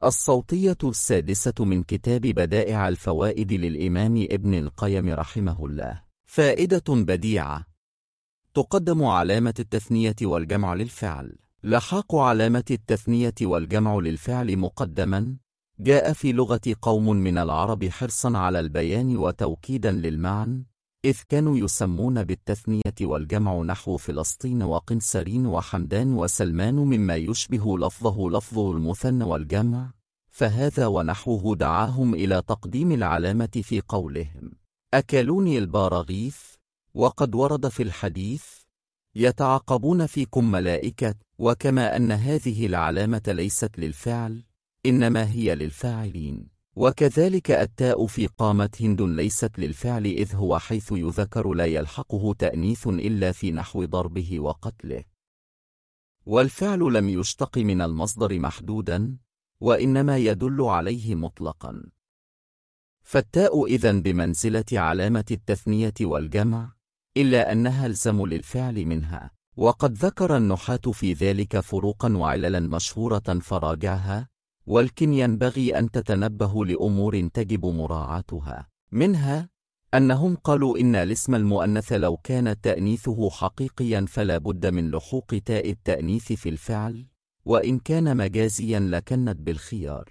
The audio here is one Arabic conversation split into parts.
الصوتية السادسة من كتاب بدائع الفوائد للإمام ابن القيم رحمه الله. فائدة بديعة. تقدم علامة التثنية والجمع للفعل. لحاق علامة التثنية والجمع للفعل مقدما جاء في لغة قوم من العرب حرصا على البيان وتوكيدا للمعنى، إذ كانوا يسمون بالتثنية والجمع نحو فلسطين وقنسرين وحمدان وسلمان مما يشبه لفظ المثنى والجمع، فهذا ونحوه دعاهم إلى تقديم العلامة في قولهم أكلوني البراغيث. وقد ورد في الحديث يتعاقبون فيكم ملائكة، وكما أن هذه العلامة ليست للفعل إنما هي للفاعلين. وكذلك التاء في قامت هند ليست للفعل، إذ هو حيث يذكر لا يلحقه تأنيث إلا في نحو ضربه وقتله. والفعل لم يشتق من المصدر محدودا، وإنما يدل عليه مطلقا. فالتاء إذن بمنزلة علامة التثنية والجمع، إلا أنها ألزم للفعل منها. وقد ذكر النحاة في ذلك فروقا وعللا مشهورة فراجعها، ولكن ينبغي أن تتنبه لأمور تجب مراعاتها. منها أنهم قالوا إن الاسم المؤنث لو كان تأنيثه حقيقيا فلا بد من لحوق تاء التأنيث في الفعل، وإن كان مجازيا لكنت بالخيار.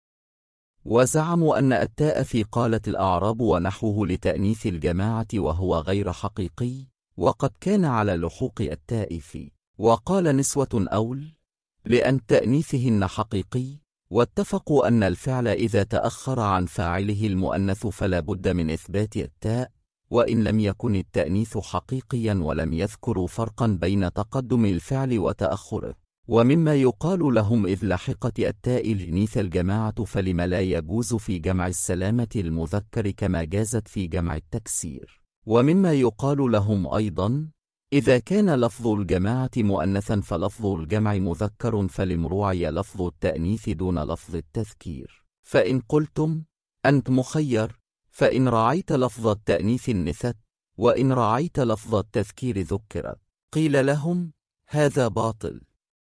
وزعموا أن التاء في قالت الأعراب ونحوه لتأنيث الجماعة وهو غير حقيقي، وقد كان على لحوق التاء في وقال نسوة أول لأن تأنيثهن حقيقي. واتفقوا أن الفعل إذا تأخر عن فاعله المؤنث فلا بد من إثبات التاء، وإن لم يكن التأنيث حقيقيا، ولم يذكروا فرقا بين تقدم الفعل وتأخره. ومما يقال لهم إذ لحقت التاء لإناث الجماعة فلم لا يجوز في جمع السلامة المذكر كما جازت في جمع التكسير. ومما يقال لهم أيضا إذا كان لفظ الجماعة مؤنثا فلفظ الجمع مذكر فلم روعي لفظ التأنيث دون لفظ التذكير. فإن قلتم أنت مخير، فإن رعيت لفظ التأنيث نثت، وإن رعيت لفظ التذكير ذكرت. قيل لهم هذا باطل،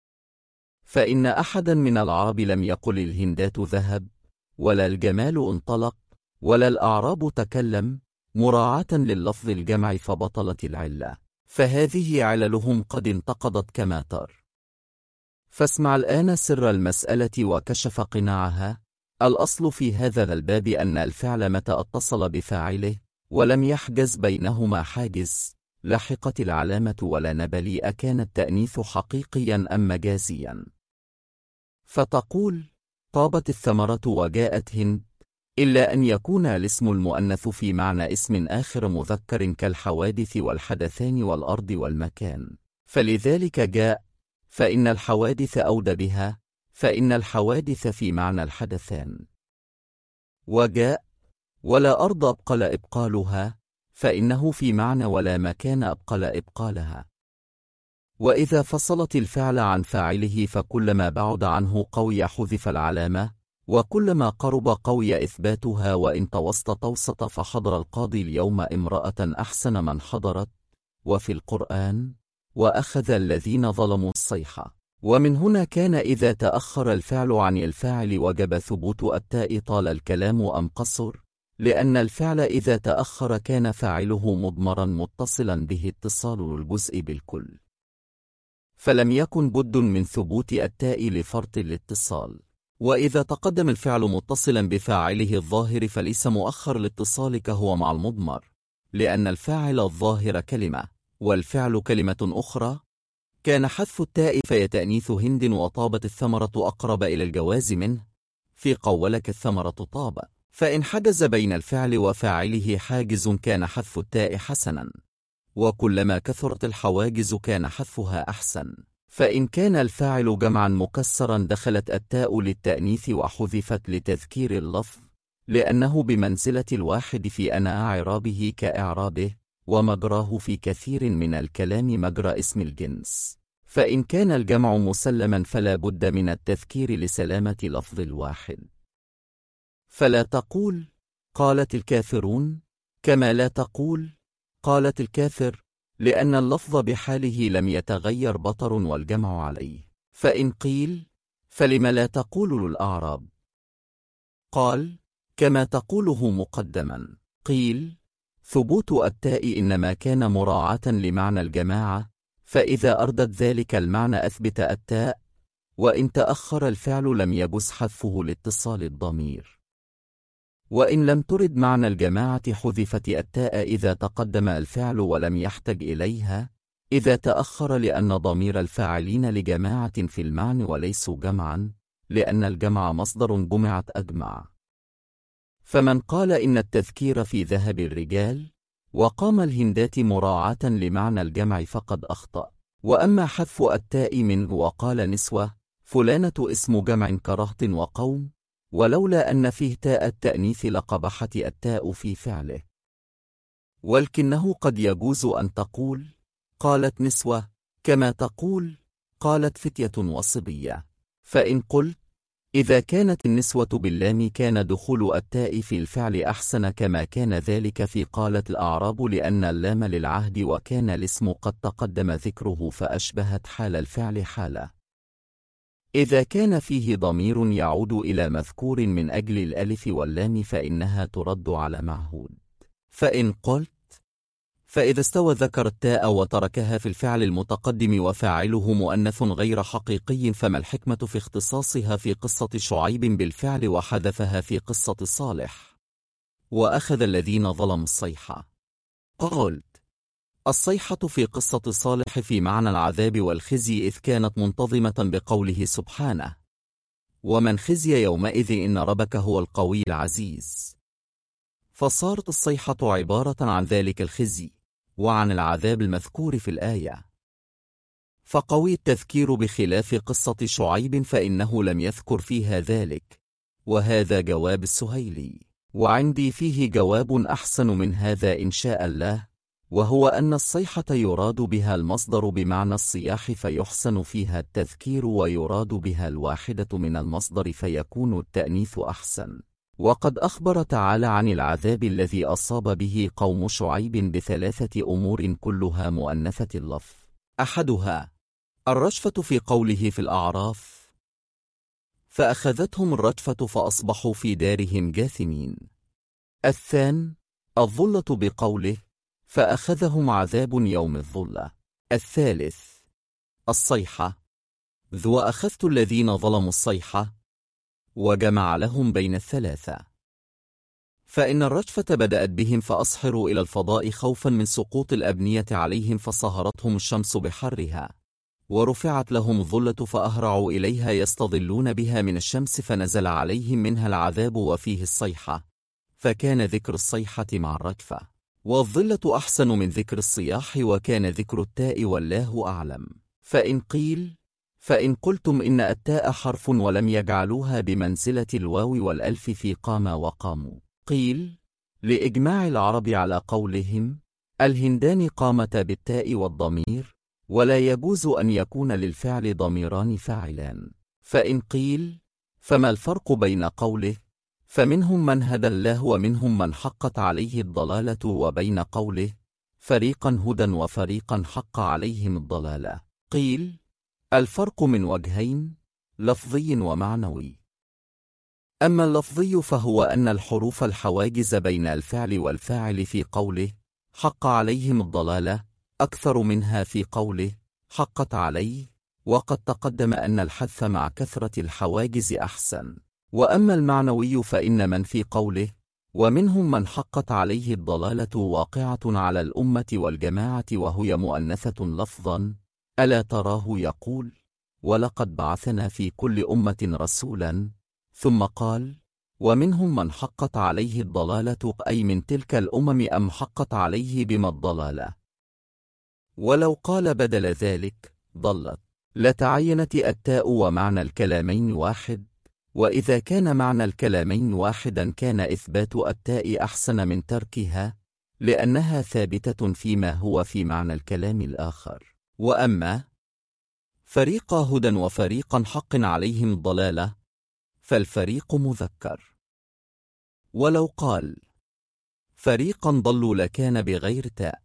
فإن أحدا من العرب لم يقل الهندات ذهب، ولا الجمال انطلق، ولا الأعراب تكلم، مراعاة لللفظ الجمع، فبطلت العلة. فهذه عللهم قد انتقضت كما تر. فاسمع الآن سر المسألة وكشف قناعها. الأصل في هذا الباب أن الفعل متى اتصل بفاعله ولم يحجز بينهما حاجز لحقت العلامة ولا نبلي أكان التأنيث حقيقيا أم مجازيا. فتقول طابت الثمرة وجاءت هند، إلا أن يكون الاسم المؤنث في معنى اسم آخر مذكر كالحوادث والحدثان والأرض والمكان، فلذلك جاء، فإن الحوادث أودى بها، فإن الحوادث في معنى الحدثان. وجاء ولا أرض أبقل إبقالها، فإنه في معنى ولا مكان أبقل إبقالها. وإذا فصلت الفعل عن فاعله فكلما بعد عنه قوي حذف العلامة، وكلما قرب قوي إثباتها. وإن توسط فحضر القاضي اليوم امرأة أحسن من حضرت، وفي القرآن وأخذ الذين ظلموا الصيحة. ومن هنا كان إذا تأخر الفعل عن الفاعل وجب ثبوت التاء طال الكلام أم قصر، لأن الفعل إذا تأخر كان فاعله مضمرا متصلا به اتصال الجزء بالكل، فلم يكن بد من ثبوت التاء لفرط الاتصال. وإذا تقدم الفعل متصلا بفاعله الظاهر فليس مؤخر الاتصال كهو مع المضمر، لأن الفاعل الظاهر كلمة والفعل كلمة أخرى. كان حذف التاء فيتأنيث هند وطابت الثمرة أقرب إلى الجواز منه، في قولك الثمرة طاب. فإن حجز بين الفعل وفاعله حاجز كان حذف التاء حسنا، وكلما كثرت الحواجز كان حذفها أحسن. فإن كان الفاعل جمعا مكسرا دخلت التاء للتأنيث وحذفت لتذكير اللفظ، لأنه بمنزلة الواحد في أنا إعرابه كإعرابه، ومجراه في كثير من الكلام مجرى اسم الجنس. فإن كان الجمع مسلما فلا بد من التذكير لسلامة لفظ الواحد. فلا تقول قالت الكافرون، كما لا تقول قالت الكافر، لأن اللفظ بحاله لم يتغير بطر والجمع عليه. فإن قيل فلم لا تقول للأعراب، قال: كما تقوله مقدما. قيل: ثبوت التاء إنما كان مراعاة لمعنى الجماعة، فإذا أردت ذلك المعنى أثبت التاء، وإن تأخر الفعل لم يجز حذفه لاتصال الضمير. وإن لم ترد معنى الجماعة حذفت التاء إذا تقدم الفعل ولم يحتج إليها، إذا تأخر لأن ضمير الفاعلين لجماعة في المعنى وليسوا جمعا، لأن الجمع مصدر جمعت أجمع. فمن قال إن التذكير في ذهب الرجال وقام الهندات مراعاة لمعنى الجمع فقد أخطأ. وأما حذف التاء من وقال نسوة فلانة اسم جمع كرهط وقوم، ولولا أن فيه تاء التأنيث لقبحت التاء في فعله. ولكنه قد يجوز أن تقول قالت نسوة كما تقول قالت فتية وصبية. فإن قلت إذا كانت النسوة باللام كان دخول التاء في الفعل أحسن كما كان ذلك في قالت الأعراب، لأن اللام للعهد وكان الاسم قد تقدم ذكره فأشبهت حال الفعل حاله. إذا كان فيه ضمير يعود إلى مذكور من أجل الألف واللام فإنها ترد على معهود. فإن قلت فإذا استوى ذكر التاء وتركها في الفعل المتقدم وفاعله مؤنث غير حقيقي، فما الحكمة في اختصاصها في قصة شعيب بالفعل وحذفها في قصة صالح؟ وأخذ الذين ظلموا الصيحة. قلت الصيحة في قصة صالح في معنى العذاب والخزي، إذ كانت منتظمة بقوله سبحانه: ومن خزي يومئذ إن ربك هو القوي العزيز. فصارت الصيحة عبارة عن ذلك الخزي وعن العذاب المذكور في الآية. فقوي التذكير بخلاف قصة شعيب فإنه لم يذكر فيها ذلك، وهذا جواب السهيلي. وعندي فيه جواب أحسن من هذا إن شاء الله، وهو أن الصيحة يراد بها المصدر بمعنى الصياح فيحسن فيها التذكير، ويراد بها الواحدة من المصدر فيكون التأنيث أحسن. وقد أخبر تعالى عن العذاب الذي أصاب به قوم شعيب بثلاثة أمور كلها مؤنثة اللفظ. أحدها الرجفة في قوله في الأعراف: فأخذتهم الرجفة فأصبحوا في دارهم جاثمين. الثاني الظلة بقوله: فأخذهم عذاب يوم الظلة. الثالث الصيحة ذو أخذت الذين ظلموا الصيحة، وجمع لهم بين الثلاثة. فإن الرجفة بدأت بهم فأصحروا إلى الفضاء خوفا من سقوط الأبنية عليهم فصهرتهم الشمس بحرها، ورفعت لهم الظلة فأهرعوا إليها يستظلون بها من الشمس فنزل عليهم منها العذاب وفيه الصيحة، فكان ذكر الصيحة مع الرجفة. والظلة أحسن من ذكر الصياح، وكان ذكر التاء والله أعلم. فإن قلتم إن التاء حرف ولم يجعلوها بمنزلة الواو والألف في قام وقاموا، قيل لإجماع العرب على قولهم الهندان قامتا بالتاء والضمير، ولا يجوز أن يكون للفعل ضميران فاعلان. فإن قيل فما الفرق بين قوله فمنهم من هدى الله ومنهم من حقت عليه الضلالة وبين قوله فريقا هدى وفريقا حق عليهم الضلالة؟ قيل الفرق من وجهين، لفظي ومعنوي. أما اللفظي فهو أن الحروف الحواجز بين الفعل والفاعل في قوله حق عليهم الضلالة أكثر منها في قوله حقت عليه، وقد تقدم أن الحذف مع كثرة الحواجز أحسن. وأما المعنوي فإن من في قوله ومنهم من حقت عليه الضلالة واقعة على الأمة والجماعة وهي مؤنثة لفظا، ألا تراه يقول ولقد بعثنا في كل أمة رسولا، ثم قال ومنهم من حقت عليه الضلالة، أي من تلك الأمم أم حقت عليه بما الضلالة. ولو قال بدل ذلك ضلت لتعينت التاء ومعنى الكلامين واحد، وإذا كان معنى الكلامين واحدا كان إثبات التاء أحسن من تركها، لأنها ثابتة فيما هو في معنى الكلام الآخر. وأما فريقا هدى وفريقا حق عليهم الضلالة فالفريق مذكر. ولو قال فريقا ضلوا لكان بغير تاء.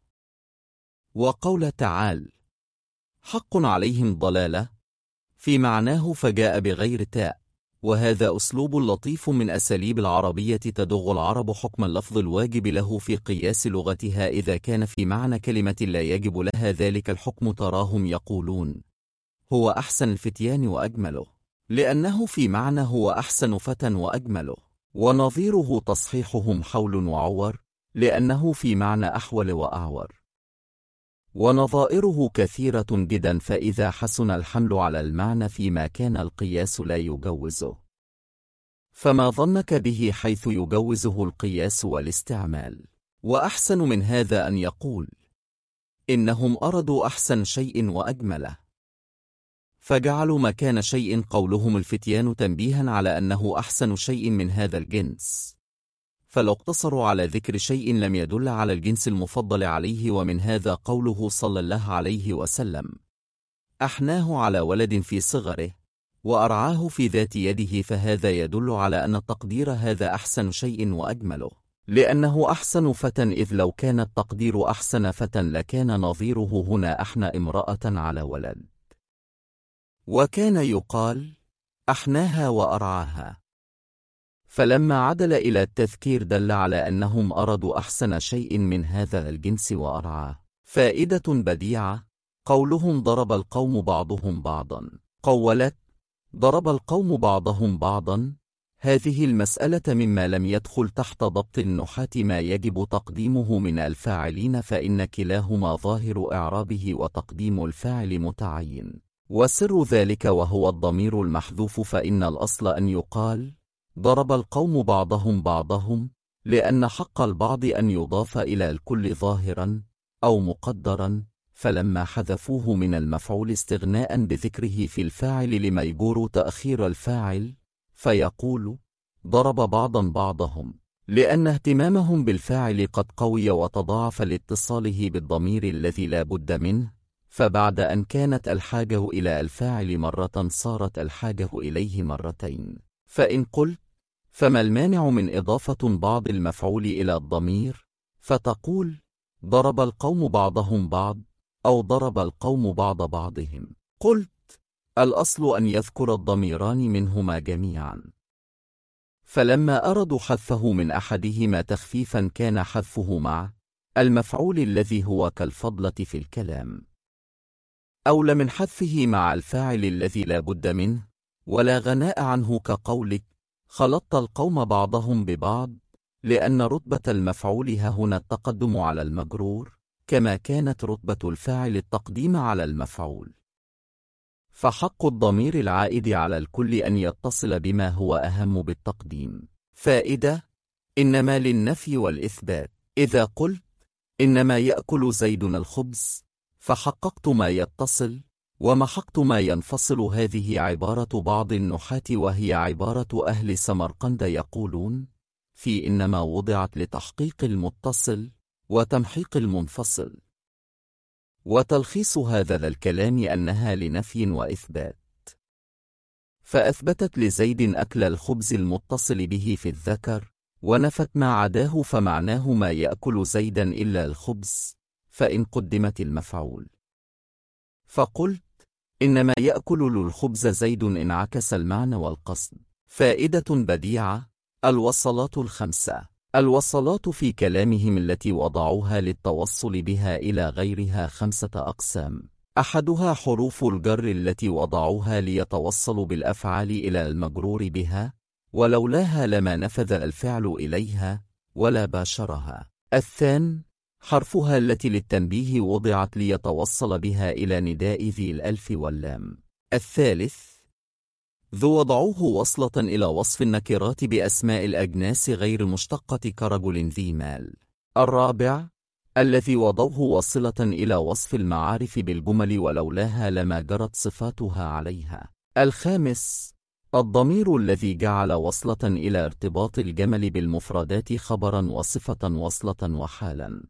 وقول تعالى حق عليهم ضلالة في معناه فجاء بغير تاء، وهذا أسلوب لطيف من أساليب العربية تدغ العرب حكم اللفظ الواجب له في قياس لغتها إذا كان في معنى كلمة لا يجب لها ذلك الحكم. تراهم يقولون هو أحسن الفتيان وأجمله، لأنه في معنى هو أحسن فتى وأجمله، ونظيره تصحيحهم حول وعور، لأنه في معنى أحول وأعور، ونظائره كثيرة جدا، فإذا حسن الحمل على المعنى فيما كان القياس لا يجوزه، فما ظنك به حيث يجوزه القياس والاستعمال؟ وأحسن من هذا أن يقول إنهم أرادوا أحسن شيء وأجمله، فجعلوا مكان شيء قولهم الفتيان تنبيها على أنه أحسن شيء من هذا الجنس، فلو اقتصروا على ذكر شيء لم يدل على الجنس المفضل عليه. ومن هذا قوله صلى الله عليه وسلم أحناه على ولد في صغره وأرعاه في ذات يده، فهذا يدل على أن التقدير هذا أحسن شيء وأجمله، لأنه أحسن فتى، إذ لو كان التقدير أحسن فتى لكان نظيره هنا أحنى امرأة على ولد، وكان يقال أحناها وأرعاها. فلما عدل إلى التذكير دل على أنهم أرادوا أحسن شيء من هذا الجنس وأرعاه. فائدة بديعة: قولهم ضرب القوم بعضهم بعضا، قولت ضرب القوم بعضهم بعضا، هذه المسألة مما لم يدخل تحت ضبط النحاة ما يجب تقديمه من الفاعلين، فإن كلاهما ظاهر إعرابه وتقديم الفاعل متعين، وسر ذلك وهو الضمير المحذوف، فإن الأصل أن يقال ضرب القوم بعضهم بعضهم، لأن حق البعض أن يضاف إلى الكل ظاهرا أو مقدرا، فلما حذفوه من المفعول استغناء بذكره في الفاعل لما يجور تأخير الفاعل، فيقول ضرب بعضا بعضهم، لأن اهتمامهم بالفاعل قد قوي وتضاعف لاتصاله بالضمير الذي لا بد منه، فبعد أن كانت الحاجة إلى الفاعل مرة صارت الحاجة إليه مرتين. فإن قلت فما المانع من إضافة بعض المفعول إلى الضمير، فتقول ضرب القوم بعضهم بعض أو ضرب القوم بعض بعضهم. قلت الأصل أن يذكر الضميران منهما جميعا، فلما أرادوا حذفه من أحدهما تخفيفا كان حذفه مع المفعول الذي هو كالفضلة في الكلام أولى من حذفه مع الفاعل الذي لا بد منه ولا غناء عنه، كقولك خلطت القوم بعضهم ببعض، لأن رتبة المفعول هنا التقدم على المجرور، كما كانت رتبة الفاعل التقديم على المفعول، فحق الضمير العائد على الكل أن يتصل بما هو أهم بالتقديم. فائدة: إنما للنفي والإثبات. إذا قلت إنما يأكل زيد الخبز، فحققت ما يتصل ومحقت ما ينفصل. هذه عبارة بعض النحاة، وهي عبارة أهل سمرقند، يقولون في إنما وضعت لتحقيق المتصل وتمحيق المنفصل، وتلخيص هذا الكلام أنها لنفي وإثبات، فأثبتت لزيد أكل الخبز المتصل به في الذكر، ونفت ما عداه، فمعناه ما يأكل زيدا إلا الخبز، فإن قدمت المفعول فقلت إنما يأكل الخبز زيد انعكس المعنى والقصد. فائدة بديعة: الوصلات الخمسة. الوصلات في كلامهم التي وضعوها للتوصل بها إلى غيرها 5 أقسام: أحدها حروف الجر التي وضعوها ليتوصلوا بالأفعال إلى المجرور بها، ولولاها لما نفذ الفعل إليها ولا باشرها. الثاني حرفها التي للتنبيه وضعت ليتوصل بها إلى نداء ذي الألف واللام. الثالث ذو وضعوه وصلة إلى وصف النكرات بأسماء الأجناس غير المشتقة كرجل ذي مال. الرابع الذي وضعوه وصلة إلى وصف المعارف بالجمل ولولاها لما جرت صفاتها عليها. الخامس الضمير الذي جعل وصلة إلى ارتباط الجمل بالمفردات خبرا وصفة وصلة وحالا،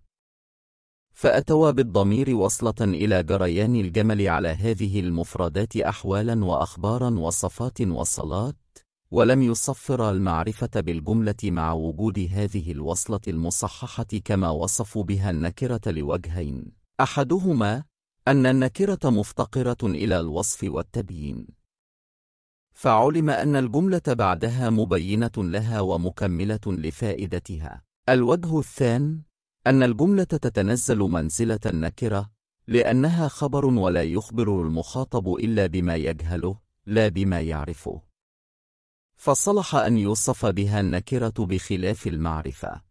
فأتوا بالضمير وصلة إلى جريان الجمل على هذه المفردات أحوالا وأخبارا وصفات وصلات، ولم يصفر المعرفة بالجملة مع وجود هذه الوصلة المصححة كما وصفوا بها النكرة لوجهين: أحدهما أن النكرة مفتقرة إلى الوصف والتبيين، فعلم أن الجملة بعدها مبينة لها ومكملة لفائدتها. الوجه الثاني أن الجملة تتنزل منزلة النكرة، لأنها خبر ولا يخبر المخاطب إلا بما يجهله لا بما يعرفه، فصلح أن يوصف بها النكرة بخلاف المعرفة.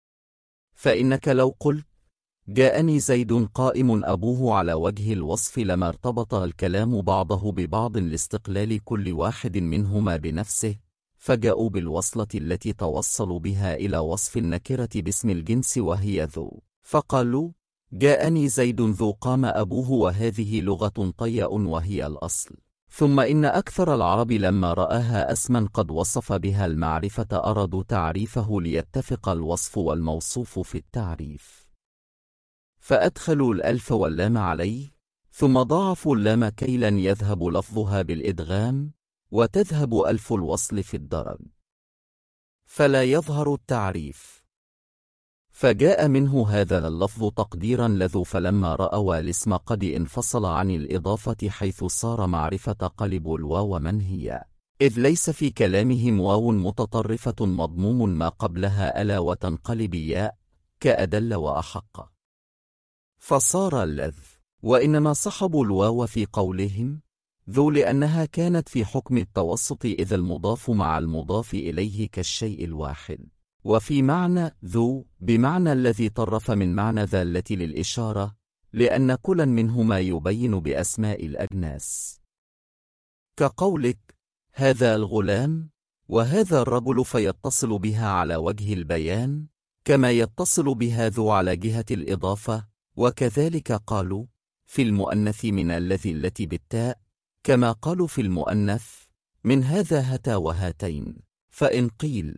فإنك لو قلت جاءني زيد قائم أبوه على وجه الوصف لما ارتبط الكلام بعضه ببعض لاستقلال كل واحد منهما بنفسه، فجاءوا بالوصلة التي توصلوا بها إلى وصف النكرة باسم الجنس وهي ذو، فقالوا جاءني زيد ذو قام أبوه، وهذه لغة طيء وهي الأصل. ثم إن أكثر العرب لما رآها اسما قد وصف بها المعرفة أرادوا تعريفه ليتفق الوصف والموصوف في التعريف، فأدخلوا الألف واللام عليه، ثم ضاعفوا اللام كيلا يذهب لفظها بالإدغام، وتذهب ألف الوصل في الدرج، فلا يظهر التعريف. فجاء منه هذا اللفظ تقديرا لذو، فلما رأوا الاسم قد انفصل عن الإضافة حيث صار معرفة قلبوا الواو منهيا، إذ ليس في كلامهم واو متطرفة مضموم ما قبلها ألا وتنقلب ياء كأدل وأحق، فصار اللذ. وإنما صحبوا الواو في قولهم ذو لأنها كانت في حكم التوسط، إذا المضاف مع المضاف إليه كالشيء الواحد، وفي معنى ذو بمعنى الذي طرف من معنى ذا التي للإشارة، لأن كلا منهما يبين بأسماء الأجناس، كقولك هذا الغلام وهذا الرجل، فيتصل بها على وجه البيان كما يتصل بها ذو على جهة الإضافة. وكذلك قالوا في المؤنث من الذي التي بالتاء، كما قالوا في المؤنث من هذا هتا وهاتين. فإن قيل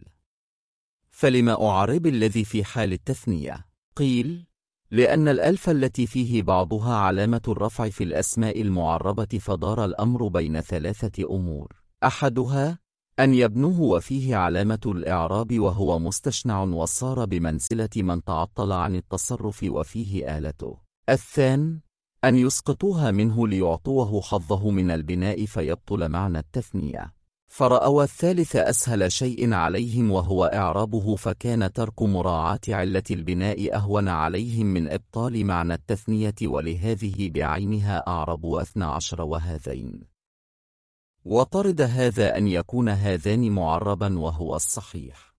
فلما أعرب الذي في حال التثنية؟ قيل لأن الألف التي فيه بعضها علامة الرفع في الأسماء المعربة، فدار الأمر بين ثلاثة أمور: أحدها أن يبنوه وفيه علامة الإعراب وهو مستشنع وصار بمنزلة من تعطل عن التصرف وفيه آلته. الثاني أن يسقطوها منه ليعطوه حظه من البناء فيبطل معنى التثنية، فرأوا الثالث أسهل شيء عليهم وهو إعرابه، فكان ترك مراعاة علة البناء أهون عليهم من إبطال معنى التثنية، ولهذه بعينها أعربوا 12 وهذين. وطرد هذا أن يكون هذان معربا وهو الصحيح.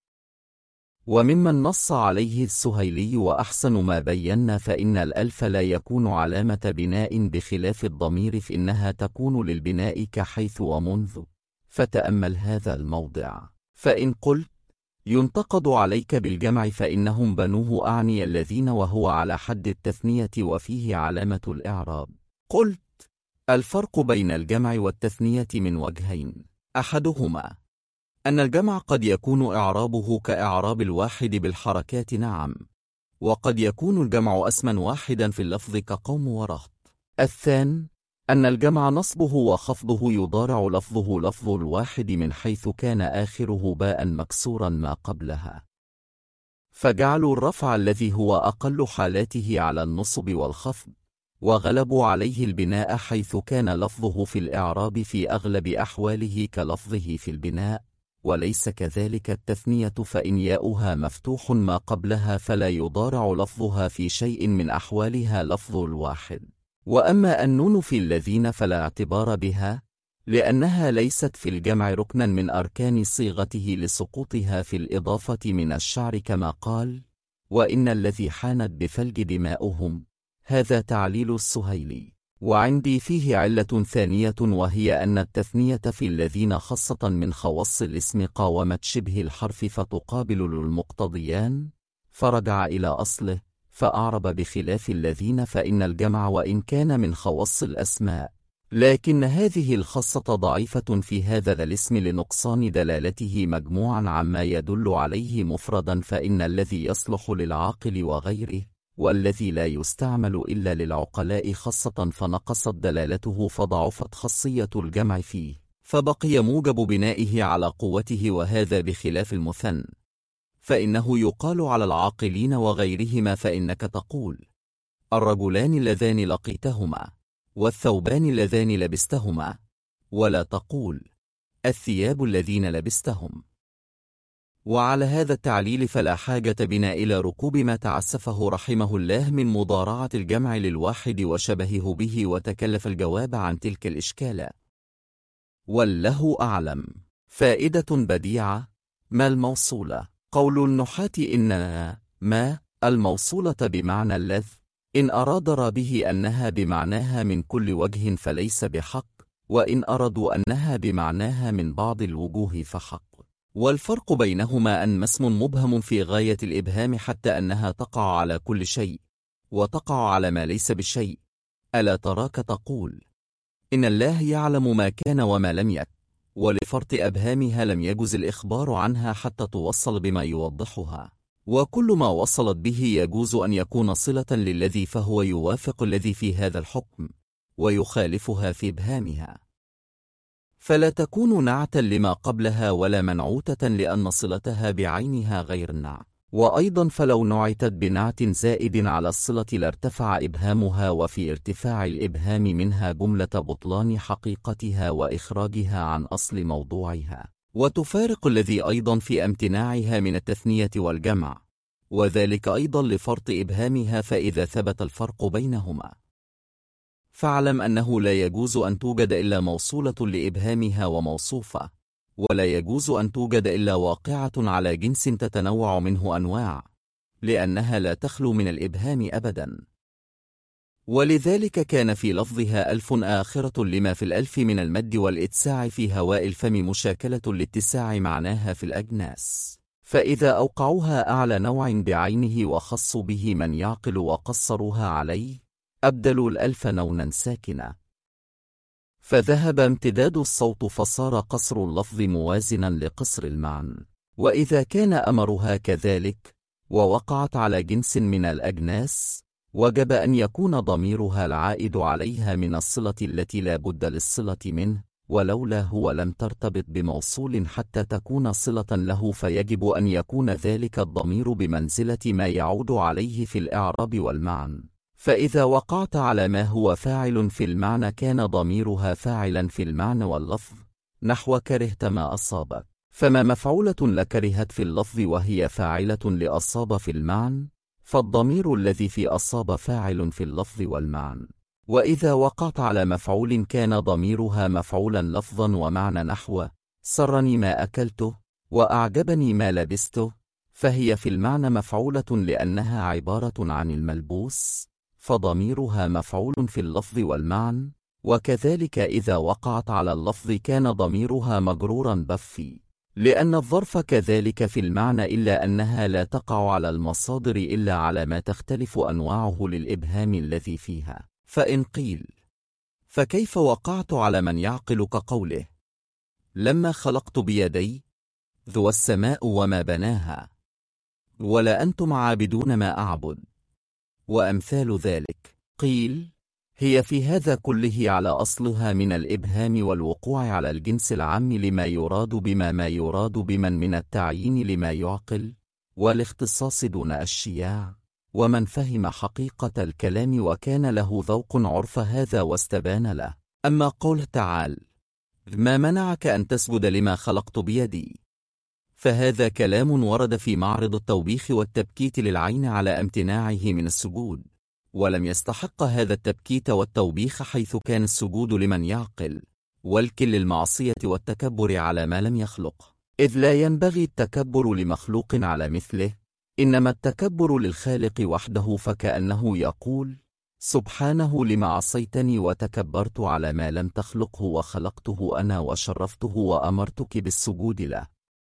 وممن نص عليه السهيلي وأحسن ما بينا، فإن الألف لا يكون علامة بناء بخلاف الضمير، فإنها تكون للبناء كحيث ومنذ. فتأمل هذا الموضع. فإن قلت ينتقد عليك بالجمع فإنهم بنوه أعني الذين، وهو على حد التثنية وفيه علامة الإعراب. قلت الفرق بين الجمع والتثنية من وجهين: أحدهما أن الجمع قد يكون إعرابه كإعراب الواحد بالحركات، نعم، وقد يكون الجمع اسما واحدا في اللفظ كقوم ورهط. الثاني أن الجمع نصبه وخفضه يضارع لفظه لفظ الواحد من حيث كان آخره باء مكسورا ما قبلها، فجعلوا الرفع الذي هو أقل حالاته على النصب والخفض، وغلبوا عليه البناء حيث كان لفظه في الإعراب في أغلب أحواله كلفظه في البناء، وليس كذلك التثنية، فإن ياؤها مفتوح ما قبلها فلا يضارع لفظها في شيء من أحوالها لفظ الواحد. وأما النون في الذين فلا اعتبار بها، لأنها ليست في الجمع ركنا من أركان صيغته لسقوطها في الإضافة من الشعر، كما قال وإن الذي حانت بفلج دماؤهم، هذا تعليل السهيلي. وعندي فيه علة ثانية، وهي أن التثنية في الذين خاصة من خواص الاسم قاومت شبه الحرف فتقابل المقتضيان، فرجع إلى أصله فأعرب بخلاف الذين، فإن الجمع وإن كان من خواص الأسماء، لكن هذه الخاصة ضعيفة في هذا الاسم لنقصان دلالته مجموعا عما يدل عليه مفردا، فإن الذي يصلح للعاقل وغيره والذي لا يستعمل إلا للعقلاء خاصة فنقصت دلالته، فضعفت خاصية الجمع فيه، فبقي موجب بنائه على قوته، وهذا بخلاف المثنى، فإنه يقال على العاقلين وغيرهما، فإنك تقول الرجلان اللذان لقيتهما والثوبان اللذان لبستهما، ولا تقول الثياب الذين لبستهم. وعلى هذا التعليل فلا حاجة بنا إلى ركوب ما تعسفه رحمه الله من مضارعة الجمع للواحد وشبهه به، وتكلف الجواب عن تلك الإشكال. والله أعلم. فائدة بديعة. ما الموصولة؟ قول النحاة إن ما الموصولة بمعنى اللذ، إن أراد به أنها بمعناها من كل وجه فليس بحق، وإن أرادوا أنها بمعناها من بعض الوجوه فحق. والفرق بينهما أن ما اسم مبهم في غاية الإبهام حتى أنها تقع على كل شيء، وتقع على ما ليس بشيء. ألا تراك تقول إن الله يعلم ما كان وما لم يكن، ولفرط أبهامها لم يجز الإخبار عنها حتى توصل بما يوضحها. وكل ما وصلت به يجوز أن يكون صلة للذي فهو يوافق الذي في هذا الحكم، ويخالفها في إبهامها، فلا تكون نعتا لما قبلها ولا منعوتة لأن صلتها بعينها غير النعت. وأيضا فلو نعتت بنعت زائد على الصلة لارتفع إبهامها، وفي ارتفاع الإبهام منها جملة بطلان حقيقتها وإخراجها أصل أصل موضوعها، وتفارق الذي أيضا في امتناعها من التثنية والجمع، وذلك أيضا لفرط إبهامها. فإذا ثبت الفرق بينهما فاعلم أنه لا يجوز أن توجد إلا موصولة لإبهامها وموصوفة، ولا يجوز أن توجد إلا واقعة على جنس تتنوع منه أنواع، لأنها لا تخلو من الإبهام أبدا. ولذلك كان في لفظها ألف آخرة لما في الألف من المد والإتساع في هواء الفم مشاكلة لاتساع معناها في الأجناس، فإذا أوقعوها أعلى نوع بعينه وخصوا به من يعقل وقصروها عليه أبدلوا الألف نونا ساكنة، فذهب امتداد الصوت فصار قصر اللفظ موازنا لقصر المعنى. وإذا كان أمرها كذلك ووقعت على جنس من الأجناس وجب أن يكون ضميرها العائد عليها من الصلة التي لا بد للصلة منه، ولولا هو لم ترتبط بموصول حتى تكون صلة له، فيجب أن يكون ذلك الضمير بمنزلة ما يعود عليه في الإعراب والمعنى. فإذا وقعت على ما هو فاعل في المعنى كان ضميرها فاعلا في المعنى واللفظ، نحو كرهت ما أصابك، فما مفعولة لكرهت في اللفظ وهي فاعلة لأصاب في المعنى، فالضمير الذي في أصاب فاعل في اللفظ والمعنى. وإذا وقعت على مفعول كان ضميرها مفعولا لفظا ومعنى، نحو سرني ما أكلته وأعجبني ما لبسته، فهي في المعنى مفعولة لأنها عبارة عن الملبوس، فضميرها مفعول في اللفظ والمعنى. وكذلك إذا وقعت على اللفظ كان ضميرها مجرورا بفي، لأن الظرف كذلك في المعنى، إلا أنها لا تقع على المصادر إلا على ما تختلف أنواعه للإبهام الذي فيها. فإن قيل فكيف وقعت على من يعقل كقوله لما خلقت بيدي ذو السماء وما بناها، ولا أنتم عابدون ما أعبد، وأمثال ذلك؟ قيل هي في هذا كله على أصلها من الإبهام والوقوع على الجنس العام لما يراد بما ما يراد بمن من التعيين لما يعقل، والاختصاص دون الشياع. ومن فهم حقيقة الكلام وكان له ذوق عرف هذا واستبان له. أما قول تعالى ما منعك أن تسجد لما خلقت بيدي، فهذا كلام ورد في معرض التوبيخ والتبكيت للعين على امتناعه من السجود، ولم يستحق هذا التبكيت والتوبيخ حيث كان السجود لمن يعقل، والكل للمعصية والتكبر على ما لم يخلق، إذ لا ينبغي التكبر لمخلوق على مثله، إنما التكبر للخالق وحده، فكأنه يقول سبحانه لما عصيتني وتكبرت على ما لم تخلقه وخلقته أنا وشرفته وأمرتك بالسجود له.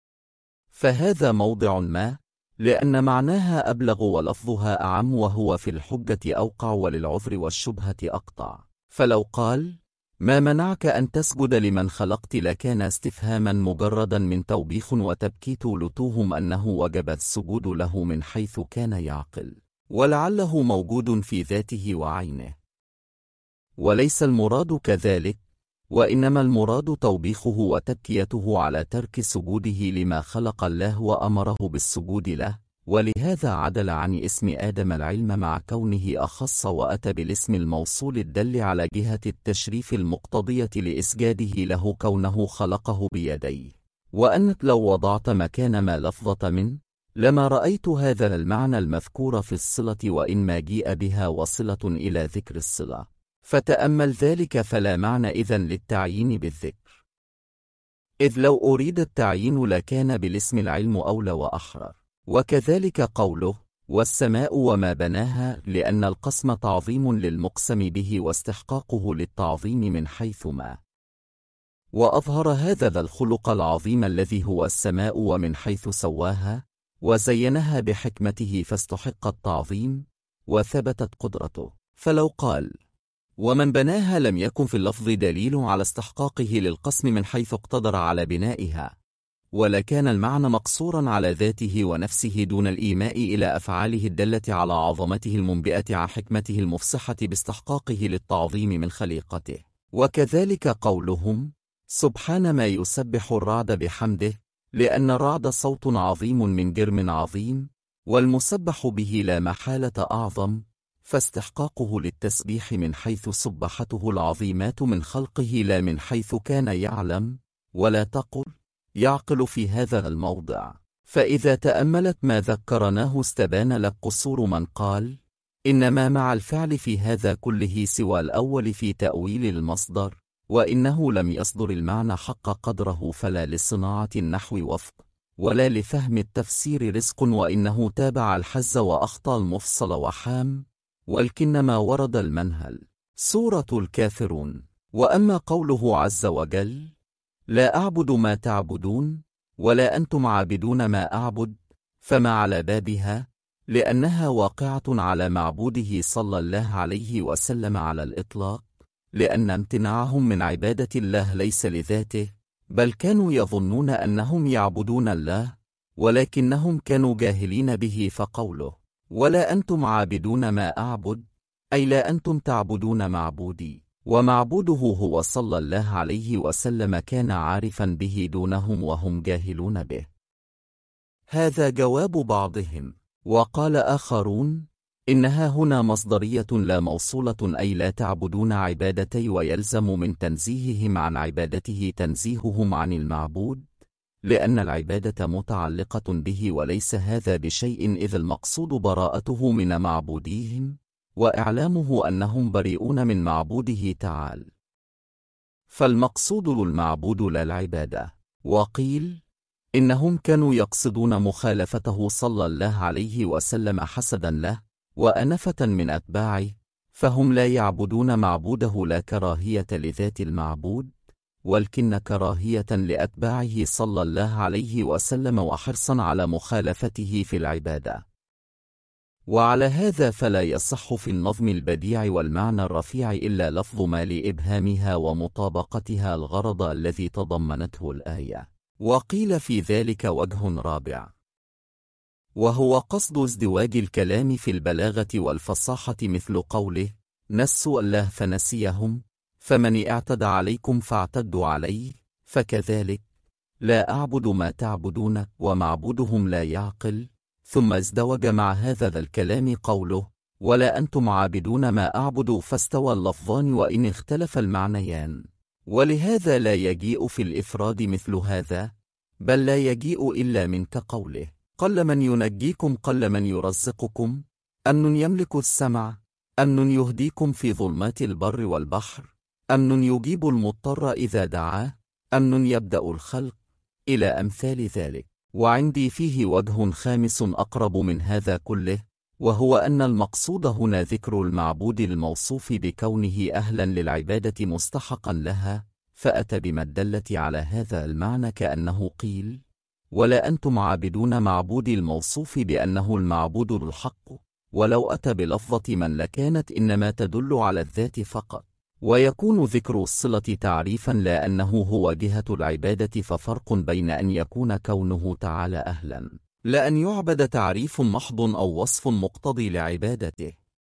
فهذا موضع ما، لأن معناها أبلغ ولفظها أعم، وهو في الحجة أوقع وللعذر والشبهة أقطع. فلو قال ما منعك أن تسجد لمن خلقت لكان استفهاما مجردا من توبيخ وتبكيت، لتوهم أنه وجب السجود له من حيث كان يعقل، ولعله موجود في ذاته وعينه، وليس المراد كذلك، وإنما المراد توبيخه وتبكيته على ترك سجوده لما خلق الله وأمره بالسجود له، ولهذا عدل عن اسم آدم العلم مع كونه أخص، وأتى بالاسم الموصول الدل على جهة التشريف المقتضية لإسجاده له كونه خلقه بيديه. وأنك لو وضعت مكان ما لفظة من لما رأيت هذا المعنى المذكور في الصلة، وإن ما جيء بها وصلة إلى ذكر الصلة، فتأمل ذلك، فلا معنى إذن للتعيين بالذكر، إذ لو أريد التعيين لكان بالاسم العلم أولى وأحرى. وكذلك قوله والسماء وما بناها، لأن القسم تعظيم للمقسم به واستحقاقه للتعظيم من حيث ما، وأظهر هذا ذا الخلق العظيم الذي هو السماء، ومن حيث سواها وزينها بحكمته فاستحق التعظيم وثبتت قدرته. فلو قال ومن بناها لم يكن في اللفظ دليل على استحقاقه للقسم من حيث اقتدر على بنائها، ولكان المعنى مقصورا على ذاته ونفسه دون الإيماء إلى أفعاله الدالة على عظمته المنبئة عن حكمته المفصحة باستحقاقه للتعظيم من خليقته. وكذلك قولهم سبحان ما يسبح الرعد بحمده، لأن الرعد صوت عظيم من جرم عظيم، والمسبح به لا محالة أعظم، فاستحقاقه للتسبيح من حيث سبحته العظيمات من خلقه لا من حيث كان يعلم ولا تقل يعقل في هذا الموضع. فإذا تأملت ما ذكرناه استبان لك قصور من قال إنما مع الفعل في هذا كله سوى الأول في تأويل المصدر، وإنه لم يصدر المعنى حق قدره، فلا لصناعة النحو وفق ولا لفهم التفسير رزق، وإنه تابع الحز وأخطى المفصل وحام، ولكنما ورد المنهل. سورة الكافرون. وأما قوله عز وجل لا أعبد ما تعبدون ولا أنتم عابدون ما أعبد، فما على بابها، لأنها واقعة على معبوده صلى الله عليه وسلم على الإطلاق، لأن امتناعهم من عبادة الله ليس لذاته، بل كانوا يظنون أنهم يعبدون الله، ولكنهم كانوا جاهلين به. فقوله ولا أنتم عابدون ما أعبد أي لا أنتم تعبدون معبودي، ومعبوده هو صلى الله عليه وسلم كان عارفا به دونهم وهم جاهلون به. هذا جواب بعضهم. وقال آخرون إنها هنا مصدرية لا موصولة، أي لا تعبدون عبادتي، ويلزم من تنزيههم عن عبادته تنزيههم عن المعبود، لأن العبادة متعلقة به، وليس هذا بشيء، إذ المقصود براءته من معبوديهم وإعلامه أنهم بريئون من معبوده تعالى، فالمقصود المعبود لا العبادة. وقيل إنهم كانوا يقصدون مخالفته صلى الله عليه وسلم حسدا له وأنفة من أتباعه، فهم لا يعبدون معبوده لا كراهية لذات المعبود، ولكن كراهية لأتباعه صلى الله عليه وسلم وحرصا على مخالفته في العبادة. وعلى هذا فلا يصح في النظم البديع والمعنى الرفيع إلا لفظ ما لإبهامها ومطابقتها الغرض الذي تضمنته الآية. وقيل في ذلك وجه رابع، وهو قصد ازدواج الكلام في البلاغة والفصاحة، مثل قوله نسوا الله فنسيهم، فمن اعتدى عليكم فاعتدوا عليه، فكذلك لا أعبد ما تعبدون ومعبودهم لا يعقل. ثم ازدوج مع هذا ذا الكلام قوله ولا أنتم عابدون ما أعبد، فاستوى اللفظان وإن اختلف المعنيان، ولهذا لا يجيء في الإفراد مثل هذا، بل لا يجيء إلا من كقوله قل من ينجيكم قل من يرزقكم، أمن يملك السمع، أمن يهديكم في ظلمات البر والبحر، أمن يجيب المضطر إذا دعاه، أمن يبدأ الخلق، إلى أمثال ذلك. وعندي فيه وجه خامس أقرب من هذا كله، وهو أن المقصود هنا ذكر المعبود الموصوف بكونه أهلا للعبادة مستحقا لها، فأتى بما الدلة على هذا المعنى، كأنه قيل ولا أنتم عابدون معبود الموصوف بأنه المعبود الحق، ولو أتى بلفظة من لكانت إنما تدل على الذات فقط، ويكون ذكر الصلة تعريفا لا أنه هو جهة العبادة، ففرق بين أن يكون كونه تعالى أهلا لأن يعبد تعريف محض أو وصف مقتضي لعبادته،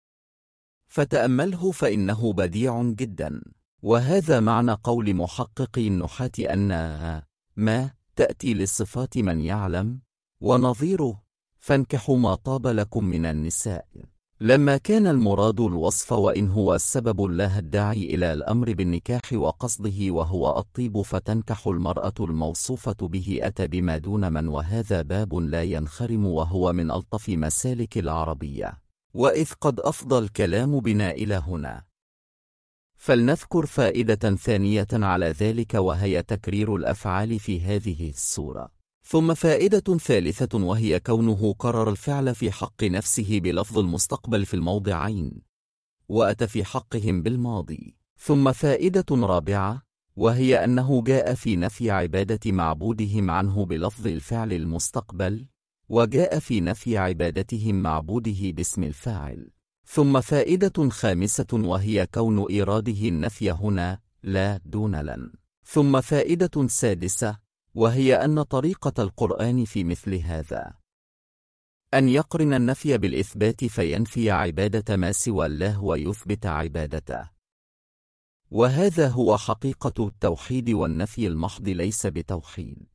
فتأمله فإنه بديع جدا. وهذا معنى قول محققي النحاة أن ما تأتي لصفات من يعلم ونظيره، فانكحوا ما طاب لكم من النساء. لما كان المراد الوصف وإن هو السبب الله الداعي إلى الأمر بالنكاح وقصده وهو الطيب، فتنكح المرأة الموصوفة به أتى بما دون من، وهذا باب لا ينخرم، وهو من ألطف مسالك العربية. وإذ قد أفضى الكلام بنا إلى هنا، فلنذكر فائدة ثانية على ذلك، وهي تكرير الأفعال في هذه السورة. ثم فائدة ثالثة، وهي كونه كرر الفعل في حق نفسه بلفظ المستقبل في الموضعين، وأتى في حقهم بالماضي. ثم فائدة رابعة، وهي أنه جاء في نفي عبادة معبودهم عنه بلفظ الفعل المستقبل، وجاء في نفي عبادتهم معبوده باسم الفاعل. ثم فائدة خامسة، وهي كون إيراده النفي هنا لا دون لن. ثم فائدة سادسة، وهي أن طريقة القرآن في مثل هذا أن يقرن النفي بالإثبات، فينفي عبادة ما سوى الله ويثبت عبادته، وهذا هو حقيقة التوحيد، والنفي المحض ليس بتوحيد.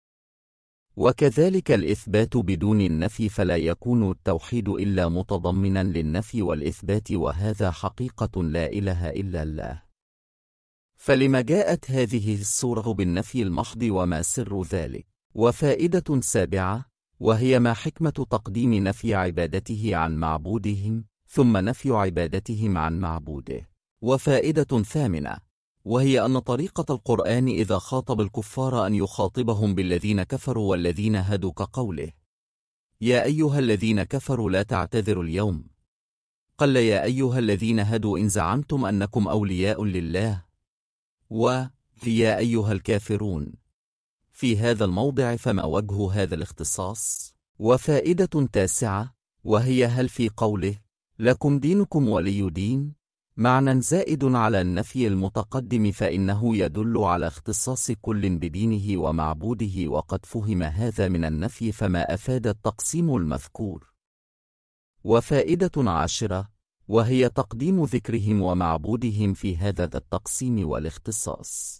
وكذلك الإثبات بدون النفي، فلا يكون التوحيد إلا متضمنا للنفي والإثبات، وهذا حقيقة لا إله إلا الله. فلما جاءت هذه السورة بالنفي المحض، وما سر ذلك؟ وفائدة سابعة، وهي ما حكمة تقديم نفي عبادته عن معبودهم ثم نفي عبادتهم عن معبوده. وفائدة ثامنة، وهي أن طريقة القرآن إذا خاطب الكفار أن يخاطبهم بالذين كفروا والذين هدوا، كقوله: يا أيها الذين كفروا لا تعتذروا اليوم، قل يا أيها الذين هدوا إن زعمتم أنكم أولياء لله، ويا أيها الكافرون. في هذا الموضع فما وجه هذا الاختصاص؟ وفائدة تاسعة، وهي هل في قوله لكم دينكم ولي دين معنى زائد على النفي المتقدم، فإنه يدل على اختصاص كل بدينه ومعبوده، وقد فهم هذا من النفي، فما أفاد التقسيم المذكور. وفائدة عاشرة، وهي تقديم ذكرهم ومعبودهم في هذا التقسيم والاختصاص،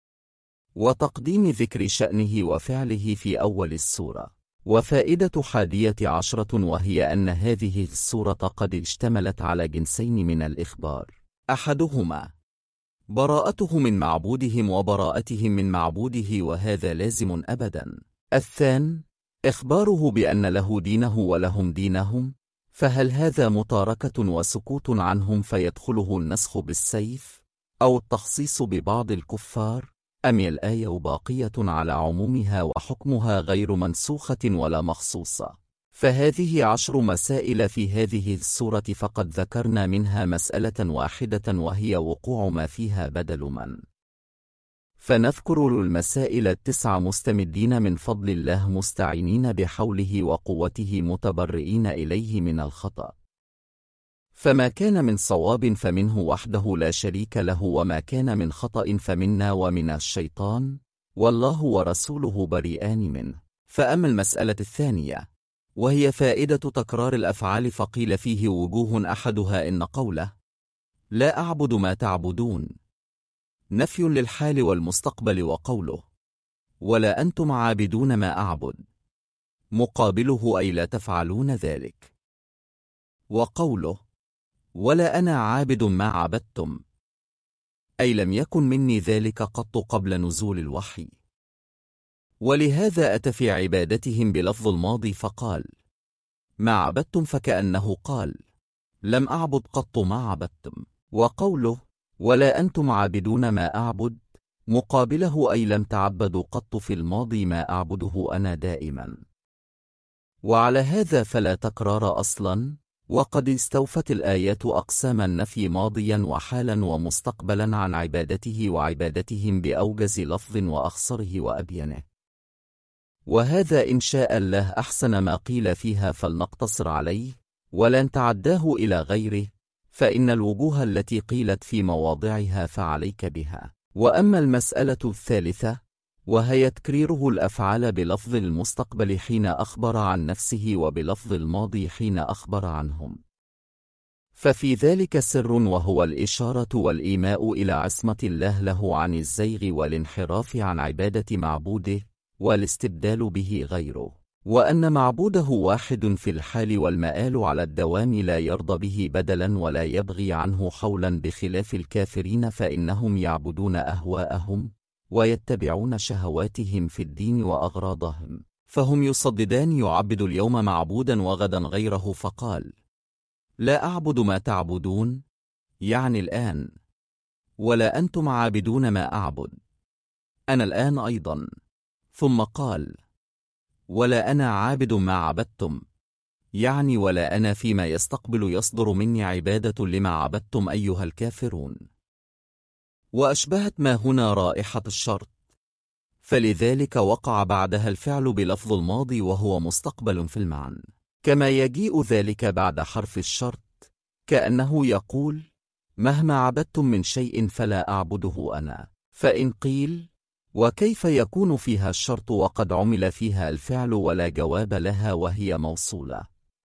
وتقديم ذكر شأنه وفعله في أول السورة. وفائدة 11، وهي أن هذه السورة قد اشتملت على جنسين من الإخبار: أحدهما براءته من معبودهم وبراءتهم من معبوده، وهذا لازم أبدا. الثاني إخباره بأن له دينه ولهم دينهم، فهل هذا متاركة وسكوت عنهم فيدخله النسخ بالسيف أو التخصيص ببعض الكفار، أم الآية باقية على عمومها وحكمها غير منسوخة ولا مخصوصة؟ فهذه 10 مسائل في هذه السورة، فقد ذكرنا منها مسألة واحدة، وهي وقوع ما فيها بدل من. فنذكر المسائل 9 مستمدين من فضل الله، مستعينين بحوله وقوته، متبرئين إليه من الخطأ، فما كان من صواب فمنه وحده لا شريك له، وما كان من خطأ فمنا ومن الشيطان، والله ورسوله بريئان منه. فأما المسألة الثانية، وهي فائدة تكرار الأفعال، فقيل فيه وجوه، أحدها إن قوله لا أعبد ما تعبدون نفي للحال والمستقبل، وقوله ولا أنتم عابدون ما أعبد مقابله أي لا تفعلون ذلك، وقوله ولا أنا عابد ما عبدتم أي لم يكن مني ذلك قط قبل نزول الوحي. ولهذا أتى في عبادتهم بلفظ الماضي فقال ما عبدتم، فكأنه قال لم أعبد قط ما عبدتم. وقوله ولا أنتم عابدون ما أعبد مقابله أي لم تعبدوا قط في الماضي ما أعبده أنا دائما. وعلى هذا فلا تكرار أصلا، وقد استوفت الآيات أقسام النفي ماضيا وحالا ومستقبلا عن عبادته وعبادتهم بأوجز لفظ وأخصره وأبينه. وهذا إن شاء الله أحسن ما قيل فيها، فلنقتصر عليه ولا نتعداه إلى غيره، فإن الوجوه التي قيلت في مواضعها فعليك بها. وأما المسألة الثالثة، وهي تكريره الأفعال بلفظ المستقبل حين أخبر عن نفسه وبلفظ الماضي حين أخبر عنهم، ففي ذلك سر، وهو الإشارة والإيماء إلى عصمة الله له عن الزيغ والانحراف عن عبادة معبوده والاستبدال به غيره. وأن معبوده واحد في الحال والمآل على الدوام، لا يرضى به بدلا ولا يبغي عنه حولا، بخلاف الكافرين فإنهم يعبدون أهواءهم ويتبعون شهواتهم في الدين وأغراضهم، فهم يصددان يعبد اليوم معبودا وغدا غيره، فقال: لا أعبد ما تعبدون، يعني الآن، ولا أنتم عابدون ما أعبد، أنا الآن أيضا. ثم قال: ولا أنا عابد ما عبدتم، يعني ولا أنا فيما يستقبل يصدر مني عبادة لما عبدتم أيها الكافرون. وأشبهت ما هنا رائحة الشرط، فلذلك وقع بعدها الفعل بلفظ الماضي وهو مستقبل في المعنى، كما يجيء ذلك بعد حرف الشرط، كأنه يقول: مهما عبدتم من شيء فلا أعبده أنا. فإن قيل: وكيف يكون فيها الشرط وقد عمل فيها الفعل ولا جواب لها وهي موصولة؟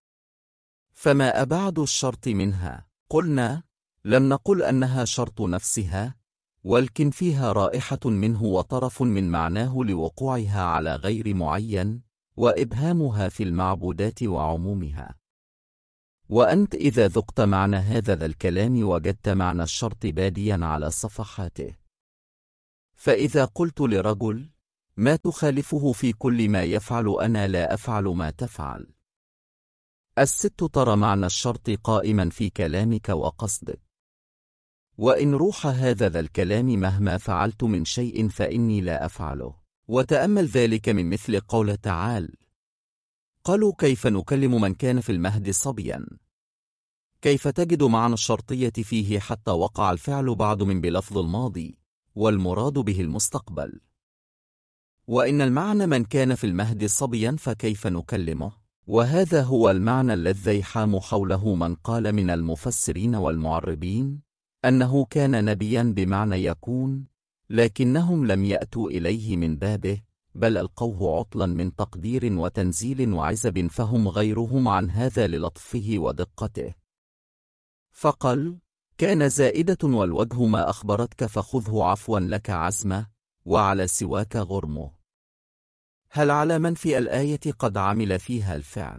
فما أبعد الشرط منها؟ قلنا: لم نقل أنها شرط نفسها، ولكن فيها رائحة منه وطرف من معناه لوقوعها على غير معين، وإبهامها في المعبودات وعمومها. وأنت إذا ذقت معنى هذا الكلام وجدت معنى الشرط باديا على صفحاته. فإذا قلت لرجل: ما تخالفه في كل ما يفعل أنا لا أفعل ما تفعل، الست ترى معنى الشرط قائما في كلامك وقصدك. وإن روح هذا الكلام: مهما فعلت من شيء فإني لا أفعله. وتأمل ذلك من مثل قول تعالى: قالوا كيف نكلم من كان في المهد صبيا. كيف تجد معنى الشرطية فيه حتى وقع الفعل بعد من بلفظ الماضي، والمراد به المستقبل؟ وإن المعنى من كان في المهد صبيا فكيف نكلمه؟ وهذا هو المعنى الذي يحام حوله من قال من المفسرين والمعربين أنه كان نبيا بمعنى يكون، لكنهم لم يأتوا إليه من بابه، بل ألقوه عطلا من تقدير وتنزيل وعزب، فهم غيرهم عن هذا للطفه ودقته. فقال: كان زائدة والوجه ما أخبرتك فخذه عفوا لك عزمه، وعلى سواك غرمه. هل على من في الآية قد عمل فيها الفعل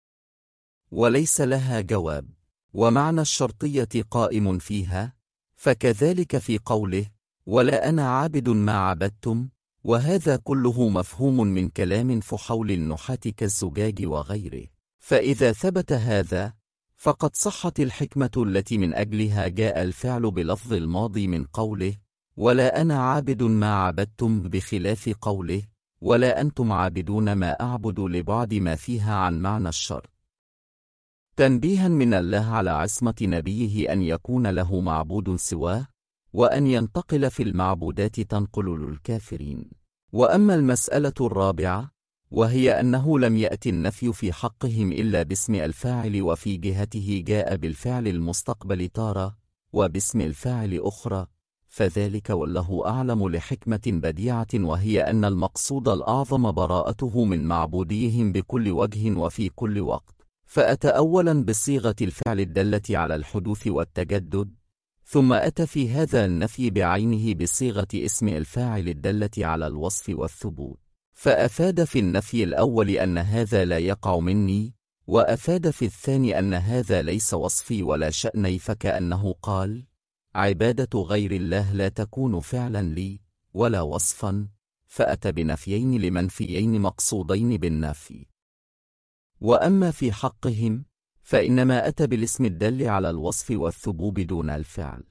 وليس لها جواب، ومعنى الشرطية قائم فيها، فكذلك في قوله: ولا أنا عابد ما عبدتم، وهذا كله مفهوم من كلام فحول النحاة كالزجاج وغيره. فإذا ثبت هذا فقد صحت الحكمة التي من أجلها جاء الفعل بلفظ الماضي من قوله: ولا أنا عابد ما عبدتم، بخلاف قوله: ولا أنتم عابدون ما أعبد، لبعد ما فيها عن معنى الشرط، تنبيها من الله على عصمة نبيه أن يكون له معبود سواه، وأن ينتقل في المعبودات تنقل للكافرين. وأما المسألة الرابعة، وهي أنه لم يأتي النفي في حقهم إلا باسم الفاعل، وفي جهته جاء بالفعل المستقبل تارة وباسم الفاعل أخرى، فذلك والله أعلم لحكمة بديعة، وهي أن المقصود الأعظم براءته من معبوديهم بكل وجه وفي كل وقت، فأتى أولا بصيغة الفعل الدالة على الحدوث والتجدد، ثم أتى في هذا النفي بعينه بصيغة اسم الفاعل الدالة على الوصف والثبوت، فأفاد في النفي الأول أن هذا لا يقع مني، وأفاد في الثاني أن هذا ليس وصفي ولا شأني، فكأنه قال: عبادة غير الله لا تكون فعلا لي ولا وصفا، فأتى بنفيين لمنفيين مقصودين بالنفي. وأما في حقهم فإنما أتى بالاسم الدال على الوصف والثبوب دون الفعل،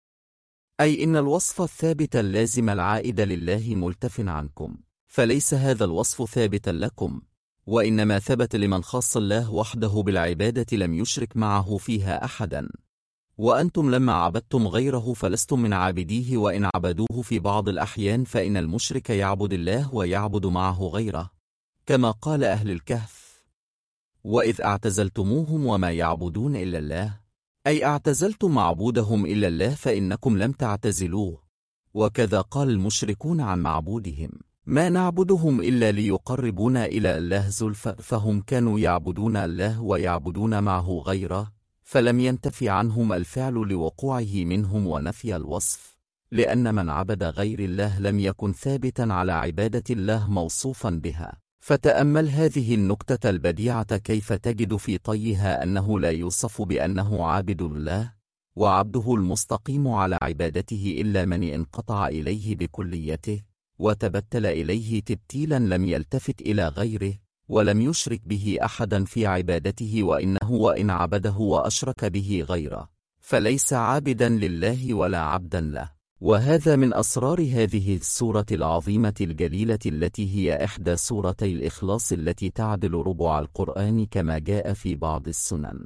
أي إن الوصف الثابت اللازم العائد لله ملتف عنكم، فليس هذا الوصف ثابتا لكم، وإنما ثبت لمن خص الله وحده بالعبادة لم يشرك معه فيها أحدا. وأنتم لما عبدتم غيره فلستم من عابديه، وإن عبدوه في بعض الأحيان فإن المشرك يعبد الله ويعبد معه غيره، كما قال أهل الكهف: وإذ اعتزلتموهم وما يعبدون إلا الله، أي اعتزلتم معبودهم إلا الله فإنكم لم تعتزلوه. وكذا قال المشركون عن معبودهم: ما نعبدهم إلا ليقربونا إلى الله زلفى، فهم كانوا يعبدون الله ويعبدون معه غيره، فلم ينتفي عنهم الفعل لوقوعه منهم ونفي الوصف، لأن من عبد غير الله لم يكن ثابتا على عبادة الله موصوفا بها، فتأمل هذه النكتة البديعة كيف تجد في طيها أنه لا يوصف بأنه عابد الله وعبده المستقيم على عبادته إلا من انقطع إليه بكليته وتبتل إليه تبتيلا لم يلتفت إلى غيره ولم يشرك به أحدا في عبادته وإن عبده وأشرك به غيره فليس عابدا لله ولا عبدا له. وهذا من أسرار هذه السورة العظيمة الجليلة التي هي إحدى سورتي الإخلاص التي تعدل ربع القرآن كما جاء في بعض السنن.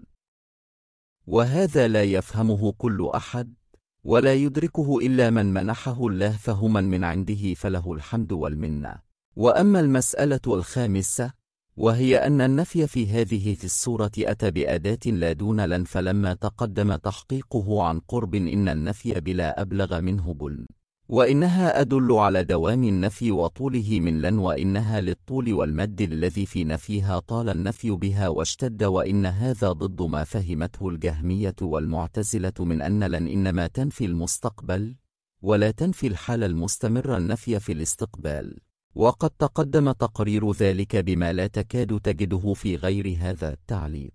وهذا لا يفهمه كل أحد ولا يدركه إلا من منحه الله فهما من عنده فله الحمد والمنة. وأما المسألة الخامسة وهي أن النفي في هذه السورة أتى بأداة لا دون لن فلما تقدم تحقيقه عن قرب إن النفي بلا أبلغ منه بل وإنها أدل على دوام النفي وطوله من لن وإنها للطول والمد الذي في نفيها طال النفي بها واشتد وإن هذا ضد ما فهمته الجهمية والمعتزلة من أن لن إنما تنفي المستقبل ولا تنفي الحال المستمر النفي في الاستقبال وقد تقدم تقرير ذلك بما لا تكاد تجده في غير هذا التعليق.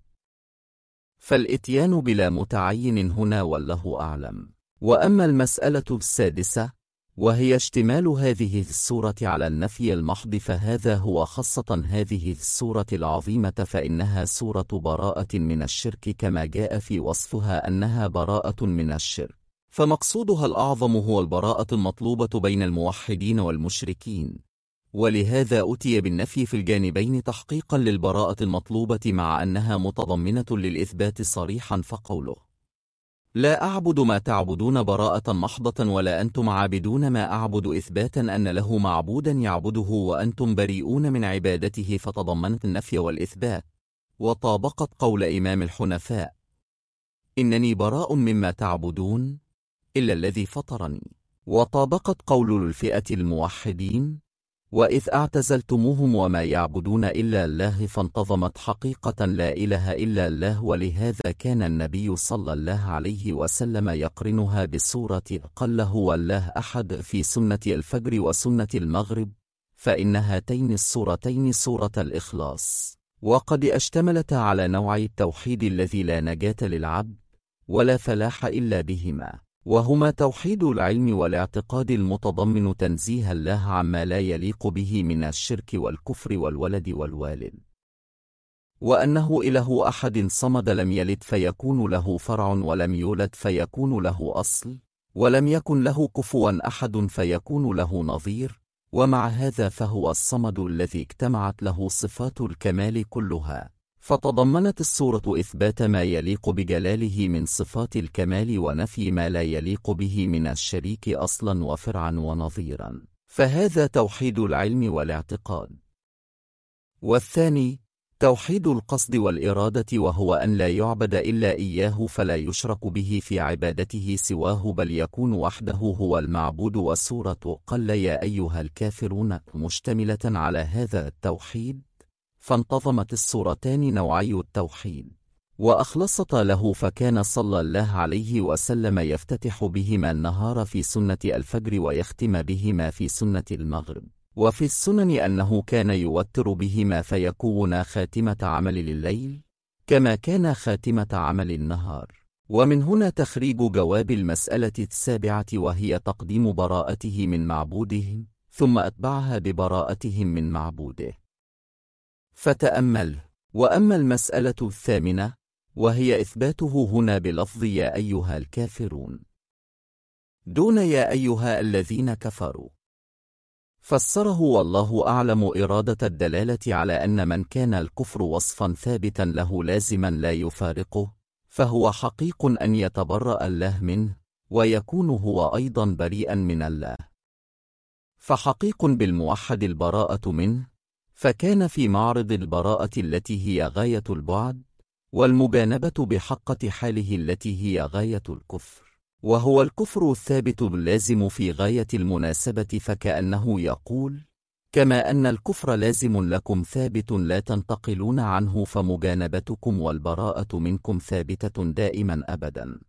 فالإتيان بلا متعين هنا والله أعلم. وأما المسألة السادسة وهي اشتمال هذه السورة على النفي المحض فهذا هو خاصة هذه السورة العظيمة فإنها سورة براءة من الشرك كما جاء في وصفها أنها براءة من الشرك فمقصودها الأعظم هو البراءة المطلوبة بين الموحدين والمشركين ولهذا أتي بالنفي في الجانبين تحقيقا للبراءة المطلوبة مع أنها متضمنة للإثبات صريحا فقوله لا أعبد ما تعبدون براءة محضة ولا أنتم عابدون ما أعبد إثباتا أن له معبودا يعبده وأنتم بريئون من عبادته فتضمنت النفي والإثبات وطابقت قول إمام الحنفاء إنني براء مما تعبدون إلا الذي فطرني وطابقت قول الفئة الموحدين وإذ أعتزلتموهم وما يعبدون إلا الله فانتظمت حقيقة لا إله إلا الله ولهذا كان النبي صلى الله عليه وسلم يقرنها بالسورة قل هو الله أحد في سنة الفجر وسنة المغرب فإن هاتين السورتين سورة الإخلاص وقد اشتملتا على نوع التوحيد الذي لا نجاة للعبد ولا فلاح إلا بهما وهما توحيد العلم والاعتقاد المتضمن تنزيه الله عما لا يليق به من الشرك والكفر والولد والوالد وأنه إله أحد صمد لم يلد فيكون له فرع ولم يولد فيكون له أصل ولم يكن له كفوا أحد فيكون له نظير ومع هذا فهو الصمد الذي اجتمعت له صفات الكمال كلها فتضمنت السورة إثبات ما يليق بجلاله من صفات الكمال ونفي ما لا يليق به من الشريك أصلا وفرعا ونظيرا فهذا توحيد العلم والاعتقاد. والثاني توحيد القصد والإرادة وهو أن لا يعبد إلا إياه فلا يشرك به في عبادته سواه بل يكون وحده هو المعبود وسورة قل يا أيها الكافرون مشتملة على هذا التوحيد فانتظمت السورتان نوعي التوحيد وأخلصتا له فكان صلى الله عليه وسلم يفتتح بهما النهار في سنة الفجر ويختم بهما في سنة المغرب وفي السنن أنه كان يوتر بهما فيكون خاتمة عمل الليل كما كان خاتمة عمل النهار. ومن هنا تخريج جواب المسألة السابعة وهي تقديم براءته من معبوده ثم أتبعها ببراءتهم من معبوده. فتأمل. وأما المسألة الثامنة وهي إثباته هنا بلفظ يا أيها الكافرون دون يا أيها الذين كفروا فسره والله أعلم إرادة الدلالة على أن من كان الكفر وصفا ثابتا له لازما لا يفارقه فهو حقيق أن يتبرأ الله منه ويكون هو أيضا بريئا من الله فحقيق بالموحد البراءة منه فكان في معرض البراءة التي هي غاية البعد والمجانبة بحقة حاله التي هي غاية الكفر وهو الكفر الثابت اللازم في غاية المناسبة فكأنه يقول كما أن الكفر لازم لكم ثابت لا تنتقلون عنه فمجانبتكم والبراءة منكم ثابتة دائما أبدا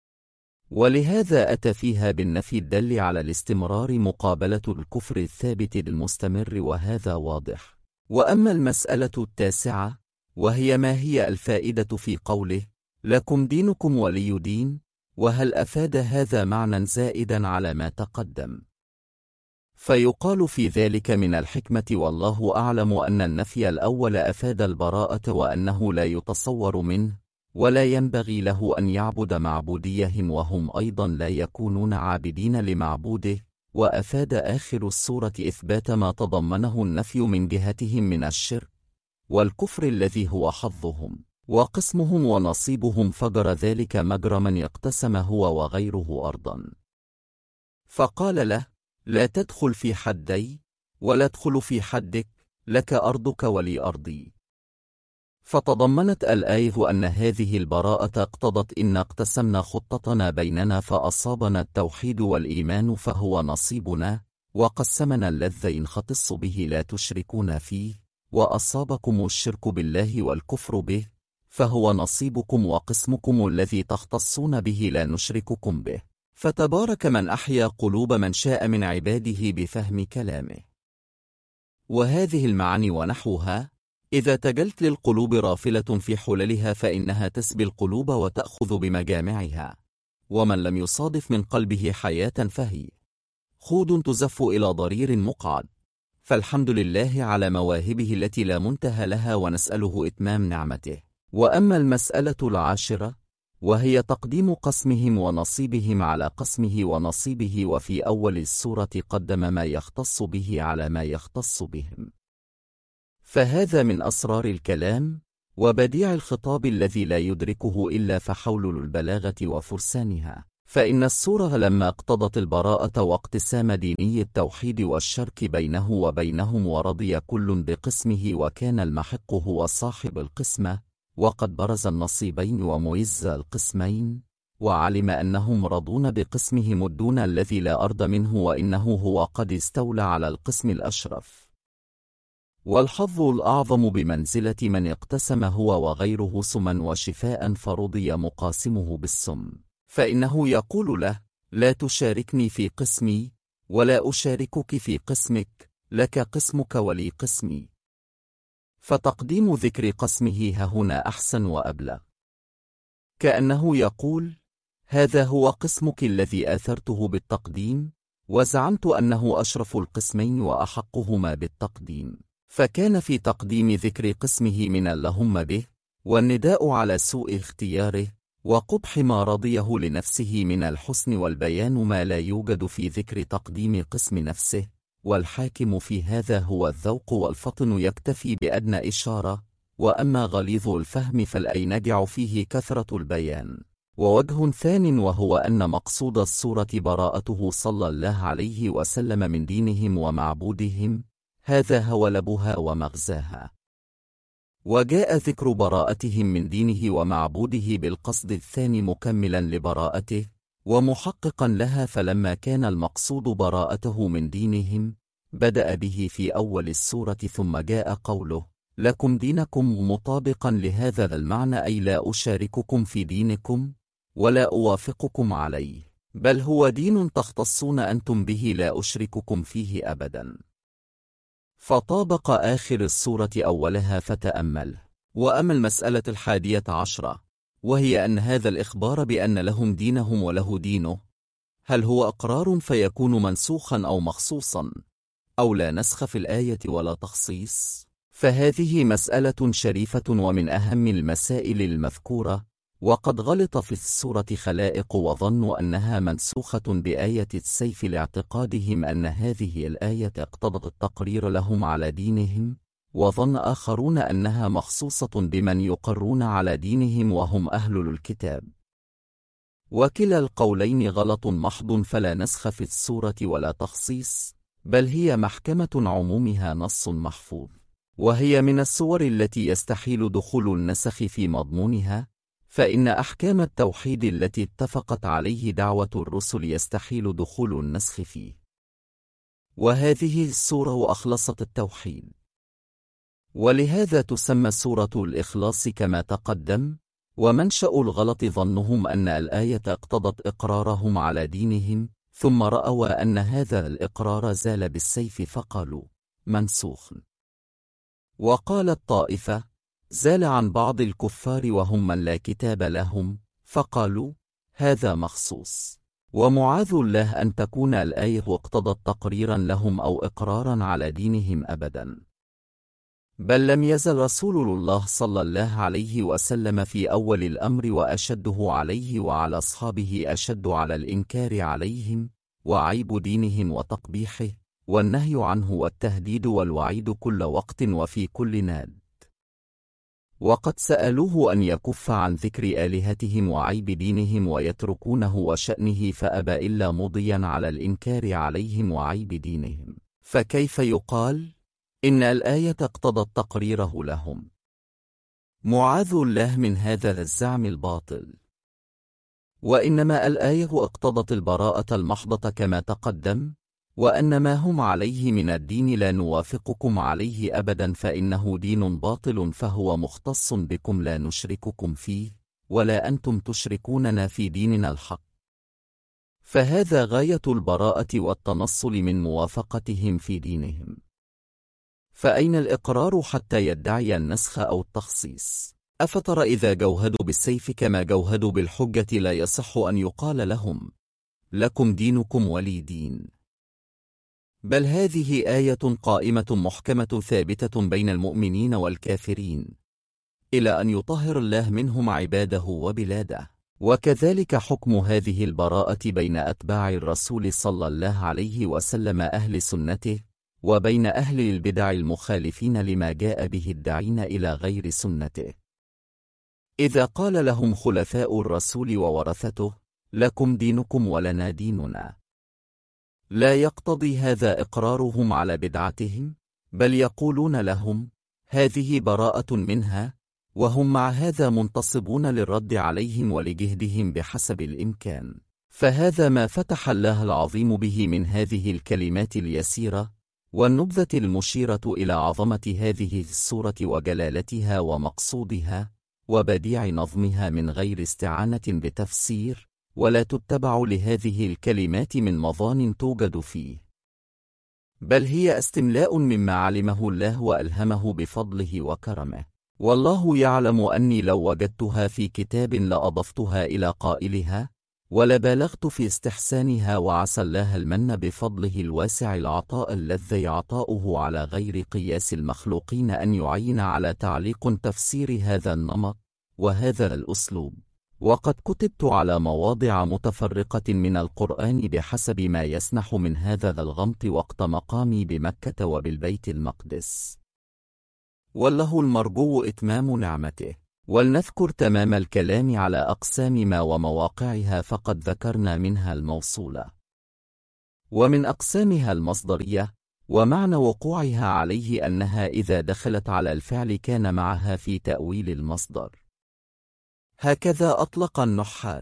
ولهذا أتى فيها بالنفي الدل على الاستمرار مقابلة الكفر الثابت المستمر وهذا واضح وأما المسألة التاسعة، وهي ما هي الفائدة في قوله لكم دينكم ولي دين، وهل أفاد هذا معنى زائدا على ما تقدم؟ فيقال في ذلك من الحكمة والله أعلم أن النفي الأول أفاد البراءة وأنه لا يتصور منه ولا ينبغي له أن يعبد معبوديهم وهم أيضا لا يكونون عابدين لمعبوده، وأفاد آخر السورة إثبات ما تضمنه النفي من جهتهم من الشرك والكفر الذي هو حظهم وقسمهم ونصيبهم، فجر ذلك مجرى من اقتسم هو وغيره أرضا. فقال له لا تدخل في حدي ولا ادخل في حدك، لك أرضك ولي أرضي. فتضمنت الآية أن هذه البراءة اقتضت إن اقتسمنا خطتنا بيننا فأصابنا التوحيد والإيمان فهو نصيبنا، وقسمنا الذي نختص به لا تشركون فيه، وأصابكم الشرك بالله والكفر به فهو نصيبكم وقسمكم الذي تختصون به لا نشرككم به. فتبارك من أحيا قلوب من شاء من عباده بفهم كلامه. وهذه المعاني ونحوها إذا تجلت للقلوب رافلة في حللها فإنها تسبي القلوب وتأخذ بمجامعها، ومن لم يصادف من قلبه حياة فهي خود تزف إلى ضرير مقعد. فالحمد لله على مواهبه التي لا منتهى لها ونسأله إتمام نعمته. وأما المسألة العاشرة، وهي تقديم قسمهم ونصيبهم على قسمه ونصيبه، وفي أول السورة قدم ما يختص به على ما يختص بهم، فهذا من أسرار الكلام وبديع الخطاب الذي لا يدركه إلا فحول البلاغة وفرسانها. فإن السورة لما اقتضت البراءة واقتسام ديني التوحيد والشرك بينه وبينهم ورضي كل بقسمه وكان المحق هو صاحب القسمة، وقد برز النصيبين وميز القسمين، وعلم أنهم رضون بقسمهم الدون الذي لا أرض منه، وإنه هو قد استولى على القسم الأشرف والحظ الأعظم بمنزلة من اقتسم هو وغيره سما وشفاء فرضي مقاسمه بالسم، فإنه يقول له لا تشاركني في قسمي ولا أشاركك في قسمك، لك قسمك ولي قسمي. فتقديم ذكر قسمه هنا أحسن وأبلغ، كأنه يقول هذا هو قسمك الذي آثرته بالتقديم، وزعمت أنه أشرف القسمين وأحقهما بالتقديم، فكان في تقديم ذكر قسمه من اللهم به والنداء على سوء اختياره وقبح ما رضيه لنفسه من الحسن، والبيان ما لا يوجد في ذكر تقديم قسم نفسه، والحاكم في هذا هو الذوق والفطن يكتفي بأدنى إشارة، وأما غليظ الفهم فالأينجع فيه كثرة البيان. ووجه ثان وهو أن مقصود السورة براءته صلى الله عليه وسلم من دينهم ومعبودهم، هذا هو لبها ومغزاها. وجاء ذكر براءتهم من دينه ومعبوده بالقصد الثاني مكملا لبراءته ومحققا لها، فلما كان المقصود براءته من دينهم بدأ به في أول السورة، ثم جاء قوله لكم دينكم مطابقا لهذا المعنى، أي لا أشارككم في دينكم ولا أوافقكم عليه، بل هو دين تختصون أنتم به لا أشرككم فيه أبدا. فطابق آخر السورة أولها فتأمل. وأما المسألة 11، وهي أن هذا الإخبار بأن لهم دينهم وله دينه، هل هو أقرار فيكون منسوخا أو مخصوصا، أو لا نسخ في الآية ولا تخصيص؟ فهذه مسألة شريفة ومن أهم المسائل المذكورة، وقد غلط في السورة خلائق وظنوا أنها منسوخة بآية السيف لاعتقادهم أن هذه الآية اقتضت التقرير لهم على دينهم، وظن آخرون أنها مخصوصة بمن يقرون على دينهم وهم أهل الكتاب. وكلا القولين غلط محض، فلا نسخ في السورة ولا تخصيص، بل هي محكمة عمومها نص محفوظ، وهي من السور التي يستحيل دخول النسخ في مضمونها، فإن أحكام التوحيد التي اتفقت عليه دعوة الرسل يستحيل دخول النسخ فيه، وهذه السورة أخلصت التوحيد، ولهذا تسمى سورة الإخلاص كما تقدم. ومنشأ الغلط ظنهم أن الآية اقتضت إقرارهم على دينهم، ثم رأوا أن هذا الإقرار زال بالسيف فقالوا منسوخ. وقالت طائفة: زال عن بعض الكفار وهم من لا كتاب لهم، فقالوا: هذا مخصوص. ومعاذ الله أن تكون الآية اقتضت تقريرا لهم أو إقرارا على دينهم أبدا، بل لم يزل رسول الله صلى الله عليه وسلم في أول الأمر وأشده عليه وعلى أصحابه أشد على الإنكار عليهم وعيب دينهم وتقبيحه والنهي عنه والتهديد والوعيد كل وقت وفي كل ناد. وقد سألوه أن يكف عن ذكر آلهتهم وعيب دينهم ويتركونه وشأنه فأبى إلا مضيا على الإنكار عليهم وعيب دينهم، فكيف يقال إن الآية اقتضت تقريره لهم؟ معاذ الله من هذا الزعم الباطل، وإنما الآية اقتضت البراءة المحضة كما تقدم، وأن ما هم عليه من الدين لا نوافقكم عليه أبدا فإنه دين باطل فهو مختص بكم لا نشرككم فيه ولا أنتم تشركوننا في ديننا الحق. فهذا غاية البراءة والتنصل من موافقتهم في دينهم، فأين الإقرار حتى يدعي النسخ أو التخصيص؟ أفترى إذا جوهدوا بالسيف كما جوهدوا بالحجة لا يصح أن يقال لهم: لكم دينكم ولي دين. بل هذه آية قائمة محكمة ثابتة بين المؤمنين والكافرين إلى أن يطهر الله منهم عباده وبلاده. وكذلك حكم هذه البراءة بين أتباع الرسول صلى الله عليه وسلم أهل سنته وبين أهل البدع المخالفين لما جاء به الداعين إلى غير سنته. إذا قال لهم خلفاء الرسول وورثته: لكم دينكم ولنا ديننا، لا يقتضي هذا إقرارهم على بدعتهم، بل يقولون لهم: هذه براءة منها، وهم مع هذا منتصبون للرد عليهم ولجهدهم بحسب الإمكان. فهذا ما فتح الله العظيم به من هذه الكلمات اليسيرة والنبذة المشيرة إلى عظمة هذه السورة وجلالتها ومقصودها وبديع نظمها من غير استعانة بتفسير، ولا تتبع لهذه الكلمات من مظان توجد فيه، بل هي استملاء مما علمه الله وألهمه بفضله وكرمه. والله يعلم أني لو وجدتها في كتاب لأضفتها إلى قائلها ولبالغت في استحسانها، وعسى الله المن بفضله الواسع العطاء الذي عطاؤه على غير قياس المخلوقين أن يعين على تعليق تفسير هذا النمط وهذا الأسلوب. وقد كتبت على مواضع متفرقة من القرآن بحسب ما يسنح من هذا الغمط وقت مقامي بمكة وبالبيت المقدس، والله المرجو إتمام نعمته. ولنذكر تمام الكلام على أقسام ما ومواقعها، فقد ذكرنا منها الموصولة، ومن أقسامها المصدرية، ومعنى وقوعها عليه أنها إذا دخلت على الفعل كان معها في تأويل المصدر، هكذا أطلق النحاة.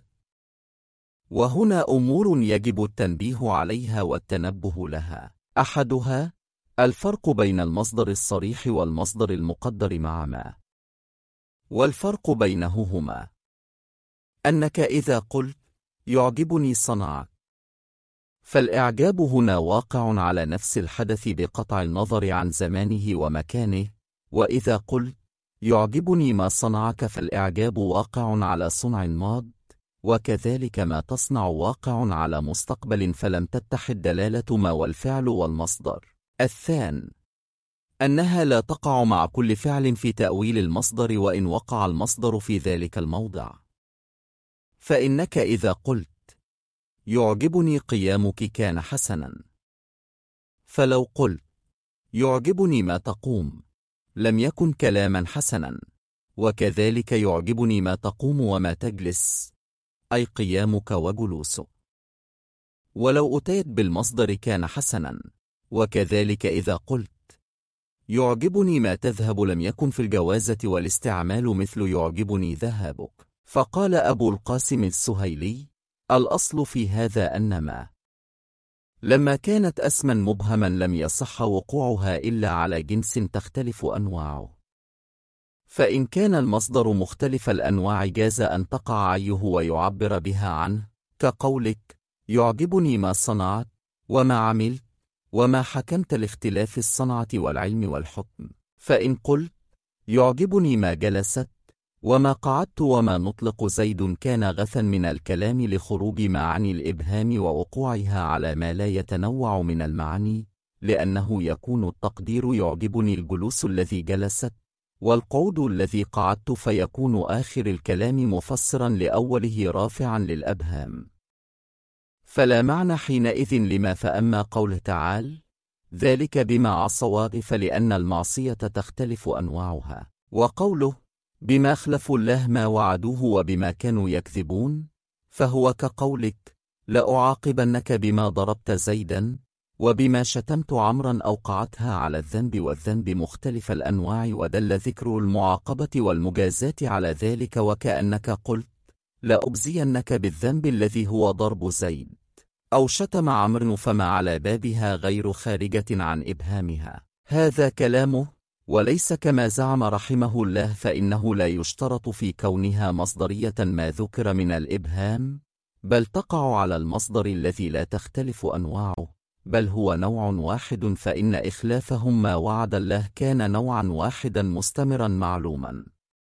وهنا أمور يجب التنبيه عليها والتنبه لها. أحدها الفرق بين المصدر الصريح والمصدر المقدر مع ما، والفرق بينهما أنك إذا قلت يعجبني صنعك، فالإعجاب هنا واقع على نفس الحدث بقطع النظر عن زمانه ومكانه، وإذا قلت يعجبني ما صنعك فالإعجاب واقع على صنع ماض، وكذلك ما تصنع واقع على مستقبل، فلم تتحد دلالة ما والفعل والمصدر. الثاني أنها لا تقع مع كل فعل في تأويل المصدر وإن وقع المصدر في ذلك الموضع. فإنك إذا قلت يعجبني قيامك كان حسنا، فلو قلت يعجبني ما تقوم لم يكن كلاما حسنا، وكذلك يعجبني ما تقوم وما تجلس، أي قيامك وجلوسك. ولو أتيت بالمصدر كان حسنا، وكذلك إذا قلت يعجبني ما تذهب لم يكن في الجوازة والاستعمال مثل يعجبني ذهابك. فقال أبو القاسم السهيلي: الأصل في هذا أن ما لما كانت اسما مبهما لم يصح وقوعها إلا على جنس تختلف أنواعه، فإن كان المصدر مختلف الأنواع جاز أن تقع عيه ويعبر بها عنه، كقولك يعجبني ما صنعت وما عملت وما حكمت لاختلاف الصنعة والعلم والحكم. فإن قلت يعجبني ما جلست وما قعدت وما نطلق زيد كان غثا من الكلام لخروج معاني الإبهام ووقوعها على ما لا يتنوع من المعاني، لأنه يكون التقدير يعجبني الجلوس الذي جلست والقعود الذي قعدت، فيكون آخر الكلام مفسرا لأوله رافعا للأبهام، فلا معنى حينئذ لما. فأما قوله تعالى ذلك بما عصوا فلأن المعصية تختلف أنواعها، وقوله بما أخلفوا الله ما وعدوه وبما كانوا يكذبون فهو كقولك لأعاقبنك بما ضربت زيدا وبما شتمت عمرا أوقعتها على الذنب، والذنب مختلف الأنواع، ودل ذكر المعاقبة والمجازاة على ذلك، وكأنك قلت لأبزينك بالذنب الذي هو ضرب زيد أو شتم عمرو، فما على بابها غير خارجة عن إبهامها. هذا كلامه، وليس كما زعم رحمه الله، فإنه لا يشترط في كونها مصدرية ما ذكر من الإبهام، بل تقع على المصدر الذي لا تختلف أنواعه، بل هو نوع واحد، فإن إخلافهم ما وعد الله كان نوعا واحدا مستمرا معلوما،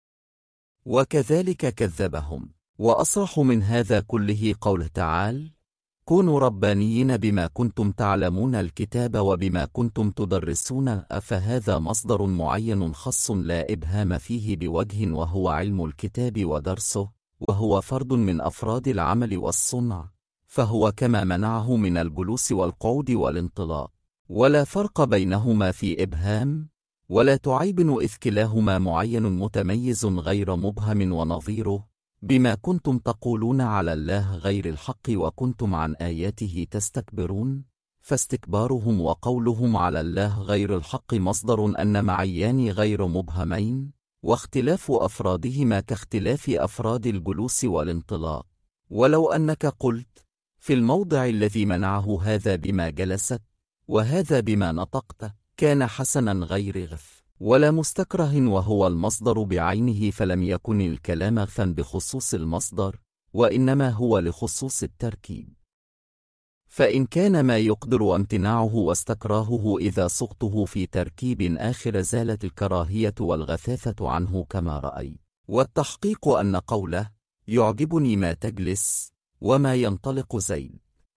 وكذلك كذبهم. وأصرح من هذا كله قوله تعالى كونوا ربانيين بما كنتم تعلمون الكتاب وبما كنتم تدرسون، فهذا مصدر معين خاص لا إبهام فيه بوجه، وهو علم الكتاب ودرسه، وهو فرد من أفراد العمل والصنع، فهو كما منعه من الجلوس والقعود والانطلاق، ولا فرق بينهما في إبهام ولا تعيب، إذ كلاهما معين متميز غير مبهم. ونظيره بما كنتم تقولون على الله غير الحق وكنتم عن آياته تستكبرون، فاستكبارهم وقولهم على الله غير الحق مصدر أن معيان غير مبهمين، واختلاف أفرادهما كاختلاف أفراد الجلوس والانطلاق. ولو أنك قلت في الموضع الذي منعه هذا بما جلست وهذا بما نطقت كان حسنا غير غف ولا مستكره وهو المصدر بعينه، فلم يكن الكلام غفا بخصوص المصدر، وإنما هو لخصوص التركيب. فإن كان ما يقدر امتناعه واستكراهه إذا صغته في تركيب آخر زالت الكراهية والغثاثة عنه كما رأي. والتحقيق أن قوله يعجبني ما تجلس وما ينطلق زيد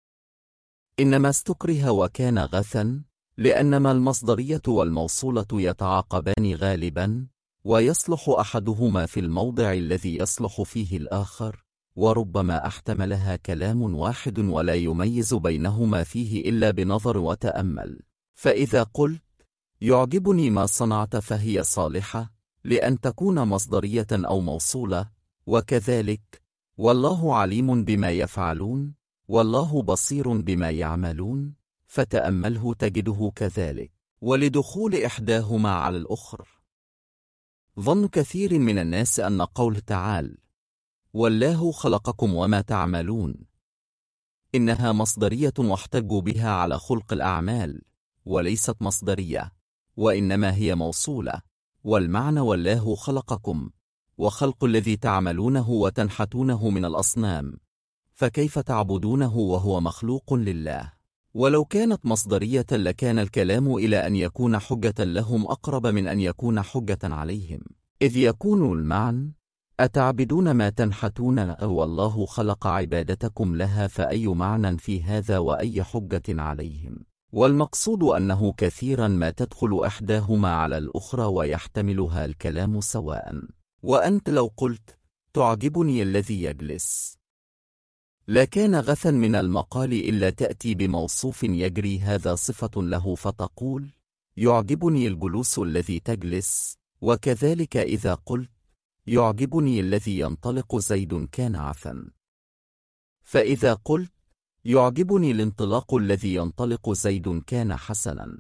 إنما استكره وكان غثا، لأنما المصدرية والموصولة يتعاقبان غالبا، ويصلح أحدهما في الموضع الذي يصلح فيه الآخر، وربما احتملها كلام واحد ولا يميز بينهما فيه إلا بنظر وتأمل. فإذا قلت يعجبني ما صنعت فهي صالحة لأن تكون مصدرية أو موصولة، وكذلك والله عليم بما يفعلون والله بصير بما يعملون، فتأمله تجده كذلك. ولدخول إحداهما على الأخرى. ظن كثير من الناس أن قول تعالى والله خلقكم وما تعملون إنها مصدرية واحتجوا بها على خلق الأعمال، وليست مصدرية، وإنما هي موصولة، والمعنى والله خلقكم وخلق الذي تعملونه وتنحتونه من الأصنام، فكيف تعبدونه وهو مخلوق لله؟ ولو كانت مصدرية لكان الكلام إلى أن يكون حجة لهم أقرب من أن يكون حجة عليهم، إذ يكون المعنى أتعبدون ما تنحتون والله خلق عبادتكم لها، فأي معنى في هذا وأي حجة عليهم؟ والمقصود أنه كثيرا ما تدخل إحداهما على الأخرى ويحتملها الكلام سواء. وأنت لو قلت تعجبني الذي يجلس لكان غثا من المقال إلا تأتي بموصوف يجري هذا صفة له فتقول يعجبني الجلوس الذي تجلس، وكذلك إذا قلت يعجبني الذي ينطلق زيد كان عفا، فإذا قلت يعجبني الانطلاق الذي ينطلق زيد كان حسنا.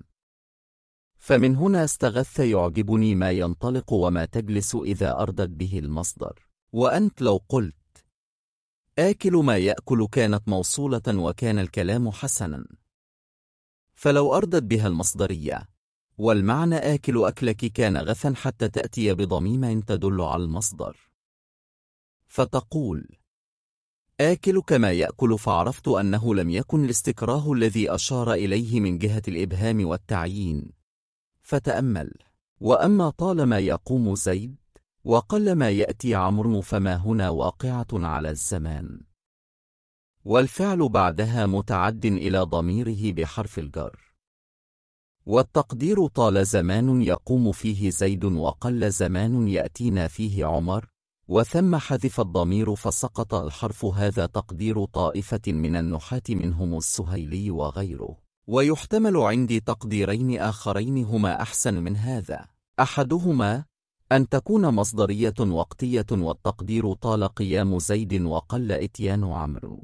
فمن هنا استغث يعجبني ما ينطلق وما تجلس إذا أردت به المصدر. وأنت لو قلت آكل ما يأكل كانت موصولة وكان الكلام حسنا، فلو أردت بها المصدرية والمعنى آكل أكلك كان غثا حتى تأتي بضميم تدل على المصدر، فتقول آكل كما يأكل، فعرفت أنه لم يكن الاستكراه الذي أشار إليه من جهة الإبهام والتعيين. فتأمل وأما طالما يقوم زيد وقلما يأتي عمرو فما هنا واقعة على الزمان، والفعل بعدها متعد إلى ضميره بحرف الجر. والتقدير طال زمان يقوم فيه زيد وقل زمان يأتينا فيه عمر، وثم حذف الضمير فسقط الحرف. هذا تقدير طائفة من النحاة منهم السهيلي وغيره. ويحتمل عندي تقديرين آخرين هما أحسن من هذا. أحدهما أن تكون مصدرية وقتية والتقدير طال قيام زيد وقل إتيان عمرو،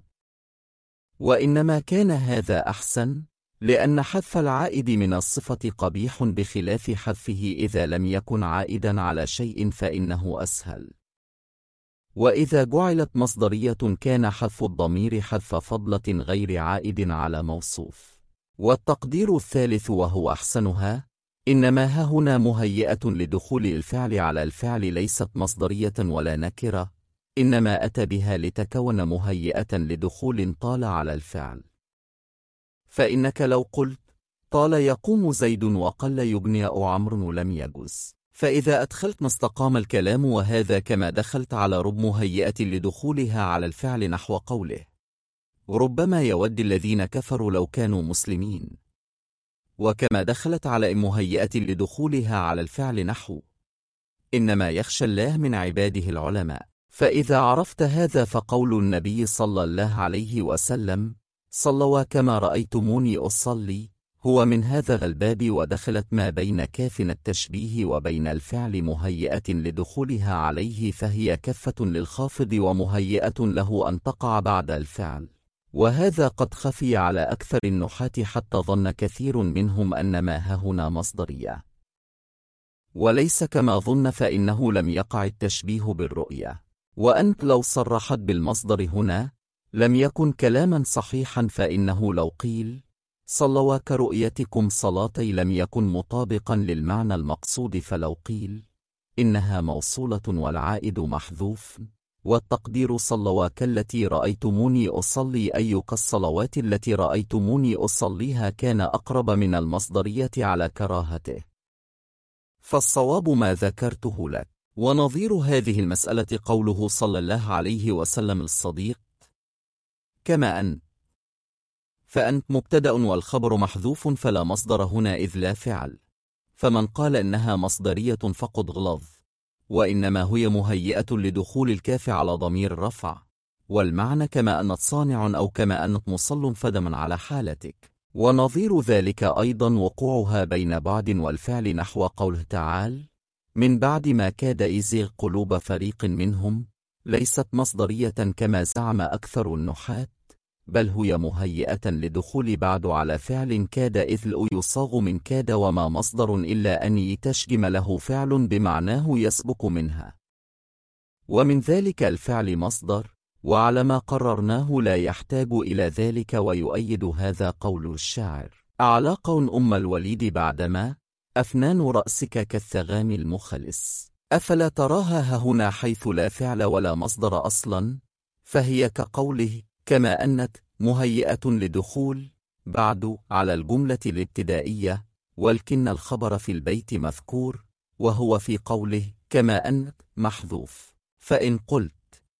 وإنما كان هذا أحسن لأن حذف العائد من الصفة قبيح بخلاف حذفه إذا لم يكن عائدا على شيء فإنه أسهل. وإذا جعلت مصدرية كان حذف الضمير حذف فضلة غير عائد على موصوف. والتقدير الثالث وهو أحسنها إنما ها هنا مهيئة لدخول الفعل على الفعل ليست مصدرية ولا نكرة، إنما أتى بها لتكون مهيئة لدخول طال على الفعل. فإنك لو قلت طال يقوم زيد وقل يجني عمرو لم يجز، فإذا أدخلت ما استقام الكلام، وهذا كما دخلت على رب مهيئة لدخولها على الفعل نحو قوله ربما يود الذين كفروا لو كانوا مسلمين، وكما دخلت على مهيئة لدخولها على الفعل نحو إنما يخشى الله من عباده العلماء. فإذا عرفت هذا فقول النبي صلى الله عليه وسلم صلوا كما رأيتموني أصلي هو من هذا الباب، ودخلت ما بين كاف التشبيه وبين الفعل مهيئة لدخولها عليه، فهي كفة للخافض ومهيئة له أن تقع بعد الفعل. وهذا قد خفي على أكثر النحاة حتى ظن كثير منهم أن ما هنا مصدرية، وليس كما ظن، فإنه لم يقع التشبيه بالرؤية. وأنت لو صرحت بالمصدر هنا لم يكن كلاما صحيحا، فإنه لو قيل صلوا كرؤيتكم صلاتي لم يكن مطابقا للمعنى المقصود، فلو قيل إنها موصولة والعائد محذوف والتقدير صلوا كالتي رأيتموني أصلي أي كالصلوات التي رأيتموني أصليها كان أقرب من المصدرية على كراهته. فالصواب ما ذكرته لك. ونظير هذه المسألة قوله صلى الله عليه وسلم الصديق كما أنت، فأنت مبتدأ والخبر محذوف فلا مصدر هنا إذ لا فعل، فمن قال إنها مصدرية فقد غلظ، وإنما هي مهيئة لدخول الكاف على ضمير الرفع، والمعنى كما أنت صانع أو كما أنت مصل فدما على حالتك. ونظير ذلك أيضا وقوعها بين بعد والفعل نحو قوله تعالى من بعد ما كاد يزيغ قلوب فريق منهم، ليست مصدرية كما زعم أكثر النحاة، بل هي مهيئة لدخول بعد على فعل كاد إذ يصاغ من كاد، وما مصدر إلا أن يتشجم له فعل بمعناه يسبق منها، ومن ذلك الفعل مصدر، وعلى ما قررناه لا يحتاج إلى ذلك. ويؤيد هذا قول الشاعر أعلاق أم الوليد بعدما أفنان رأسك كالثغام المخلص، أفلا تراها هنا حيث لا فعل ولا مصدر أصلا، فهي كقوله كما أنت مهيئة لدخول بعد على الجملة الابتدائية، ولكن الخبر في البيت مذكور وهو في قوله كما أنت محذوف. فإن قلت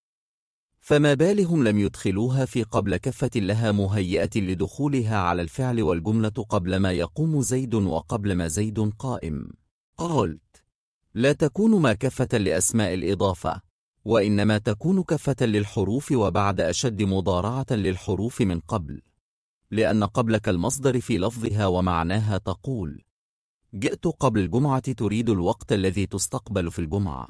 فما بالهم لم يدخلوها في قبل كفة لها مهيئة لدخولها على الفعل والجملة قبل ما يقوم زيد وقبل ما زيد قائم؟ قلت لا تكون ما كفة لأسماء الإضافة، وإنما تكون كفة للحروف وبعد أشد مضارعة للحروف من قبل، لأن قبلك المصدر في لفظها ومعناها تقول جئت قبل الجمعة تريد الوقت الذي تستقبل في الجمعة،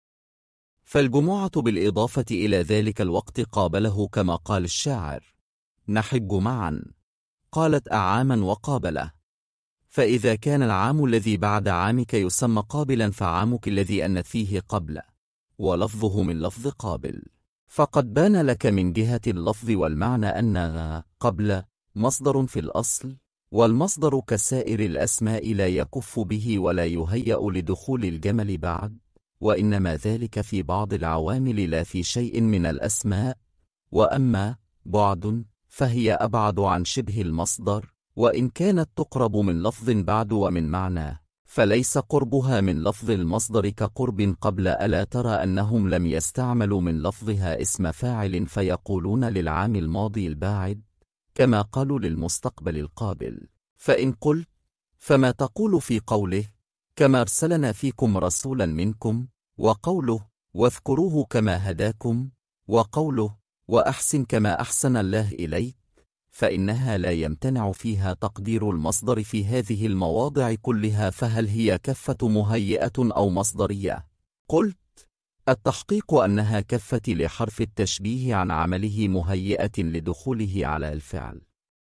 فالجمعة بالإضافة إلى ذلك الوقت قابله كما قال الشاعر نحج معا، قالت أعاما وقابله، فإذا كان العام الذي بعد عامك يسمى قابلا فعامك الذي أنت فيه قبل، ولفظه من لفظ قابل، فقد بان لك من جهة اللفظ والمعنى أن قبل مصدر في الأصل، والمصدر كسائر الأسماء لا يكف به ولا يهيأ لدخول الجمل بعد، وإنما ذلك في بعض العوامل لا في شيء من الأسماء. وأما بعد فهي أبعد عن شبه المصدر، وإن كانت تقرب من لفظ بعد ومن معنى، فليس قربها من لفظ المصدر كقرب قبل. ألا ترى أنهم لم يستعملوا من لفظها اسم فاعل فيقولون للعام الماضي الباعد كما قالوا للمستقبل القابل. فإن قلت فما تقول في قوله كما أرسلنا فيكم رسولا منكم، وقوله واذكروه كما هداكم، وقوله وأحسن كما أحسن الله إليك، فإنها لا يمتنع فيها تقدير المصدر في هذه المواضع كلها. فهل هي كفة مهيئة أو مصدرية؟ قلت التحقيق أنها كفة لحرف التشبيه عن عمله مهيئة لدخوله على الفعل،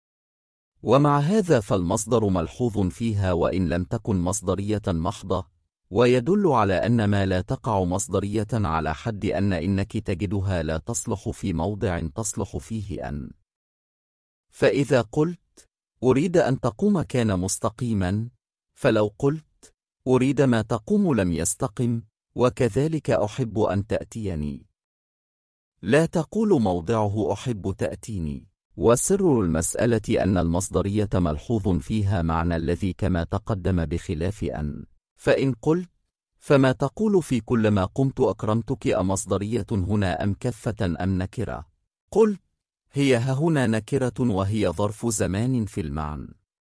ومع هذا فالمصدر ملحوظ فيها وإن لم تكن مصدرية محضة، ويدل على أن ما لا تقع مصدرية على حد أن إنك تجدها لا تصلح في موضع تصلح فيه أن. فإذا قلت أريد أن تقوم كان مستقيما، فلو قلت أريد ما تقوم لم يستقم. وكذلك أحب أن تأتيني، لا تقول موضعه أحب تأتيني. وسر المسألة أن المصدرية ملحوظ فيها معنى الذي كما تقدم بخلاف أن. فإن قلت فما تقول في كل ما قمت أكرمتك أمصدرية هنا أم كفة أم نكرة؟ قلت هي هنا نكرة وهي ظرف زمان في المعنى،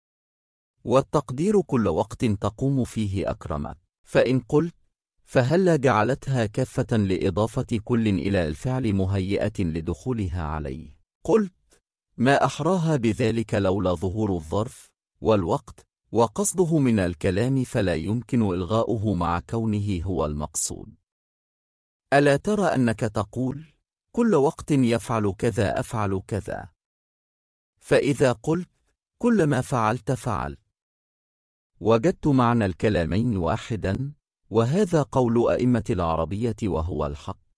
والتقدير كل وقت تقوم فيه أكرمت. فإن قلت فهل جعلتها كفة لإضافة كل إلى الفعل مهيئة لدخولها عليه؟ قلت ما أحراها بذلك لولا ظهور الظرف والوقت وقصده من الكلام، فلا يمكن إلغاؤه مع كونه هو المقصود. ألا ترى أنك تقول كل وقت يفعل كذا أفعل كذا، فإذا قلت كل ما فعلت فعل، وجدت معنى الكلامين واحدا، وهذا قول أئمة العربية وهو الحق.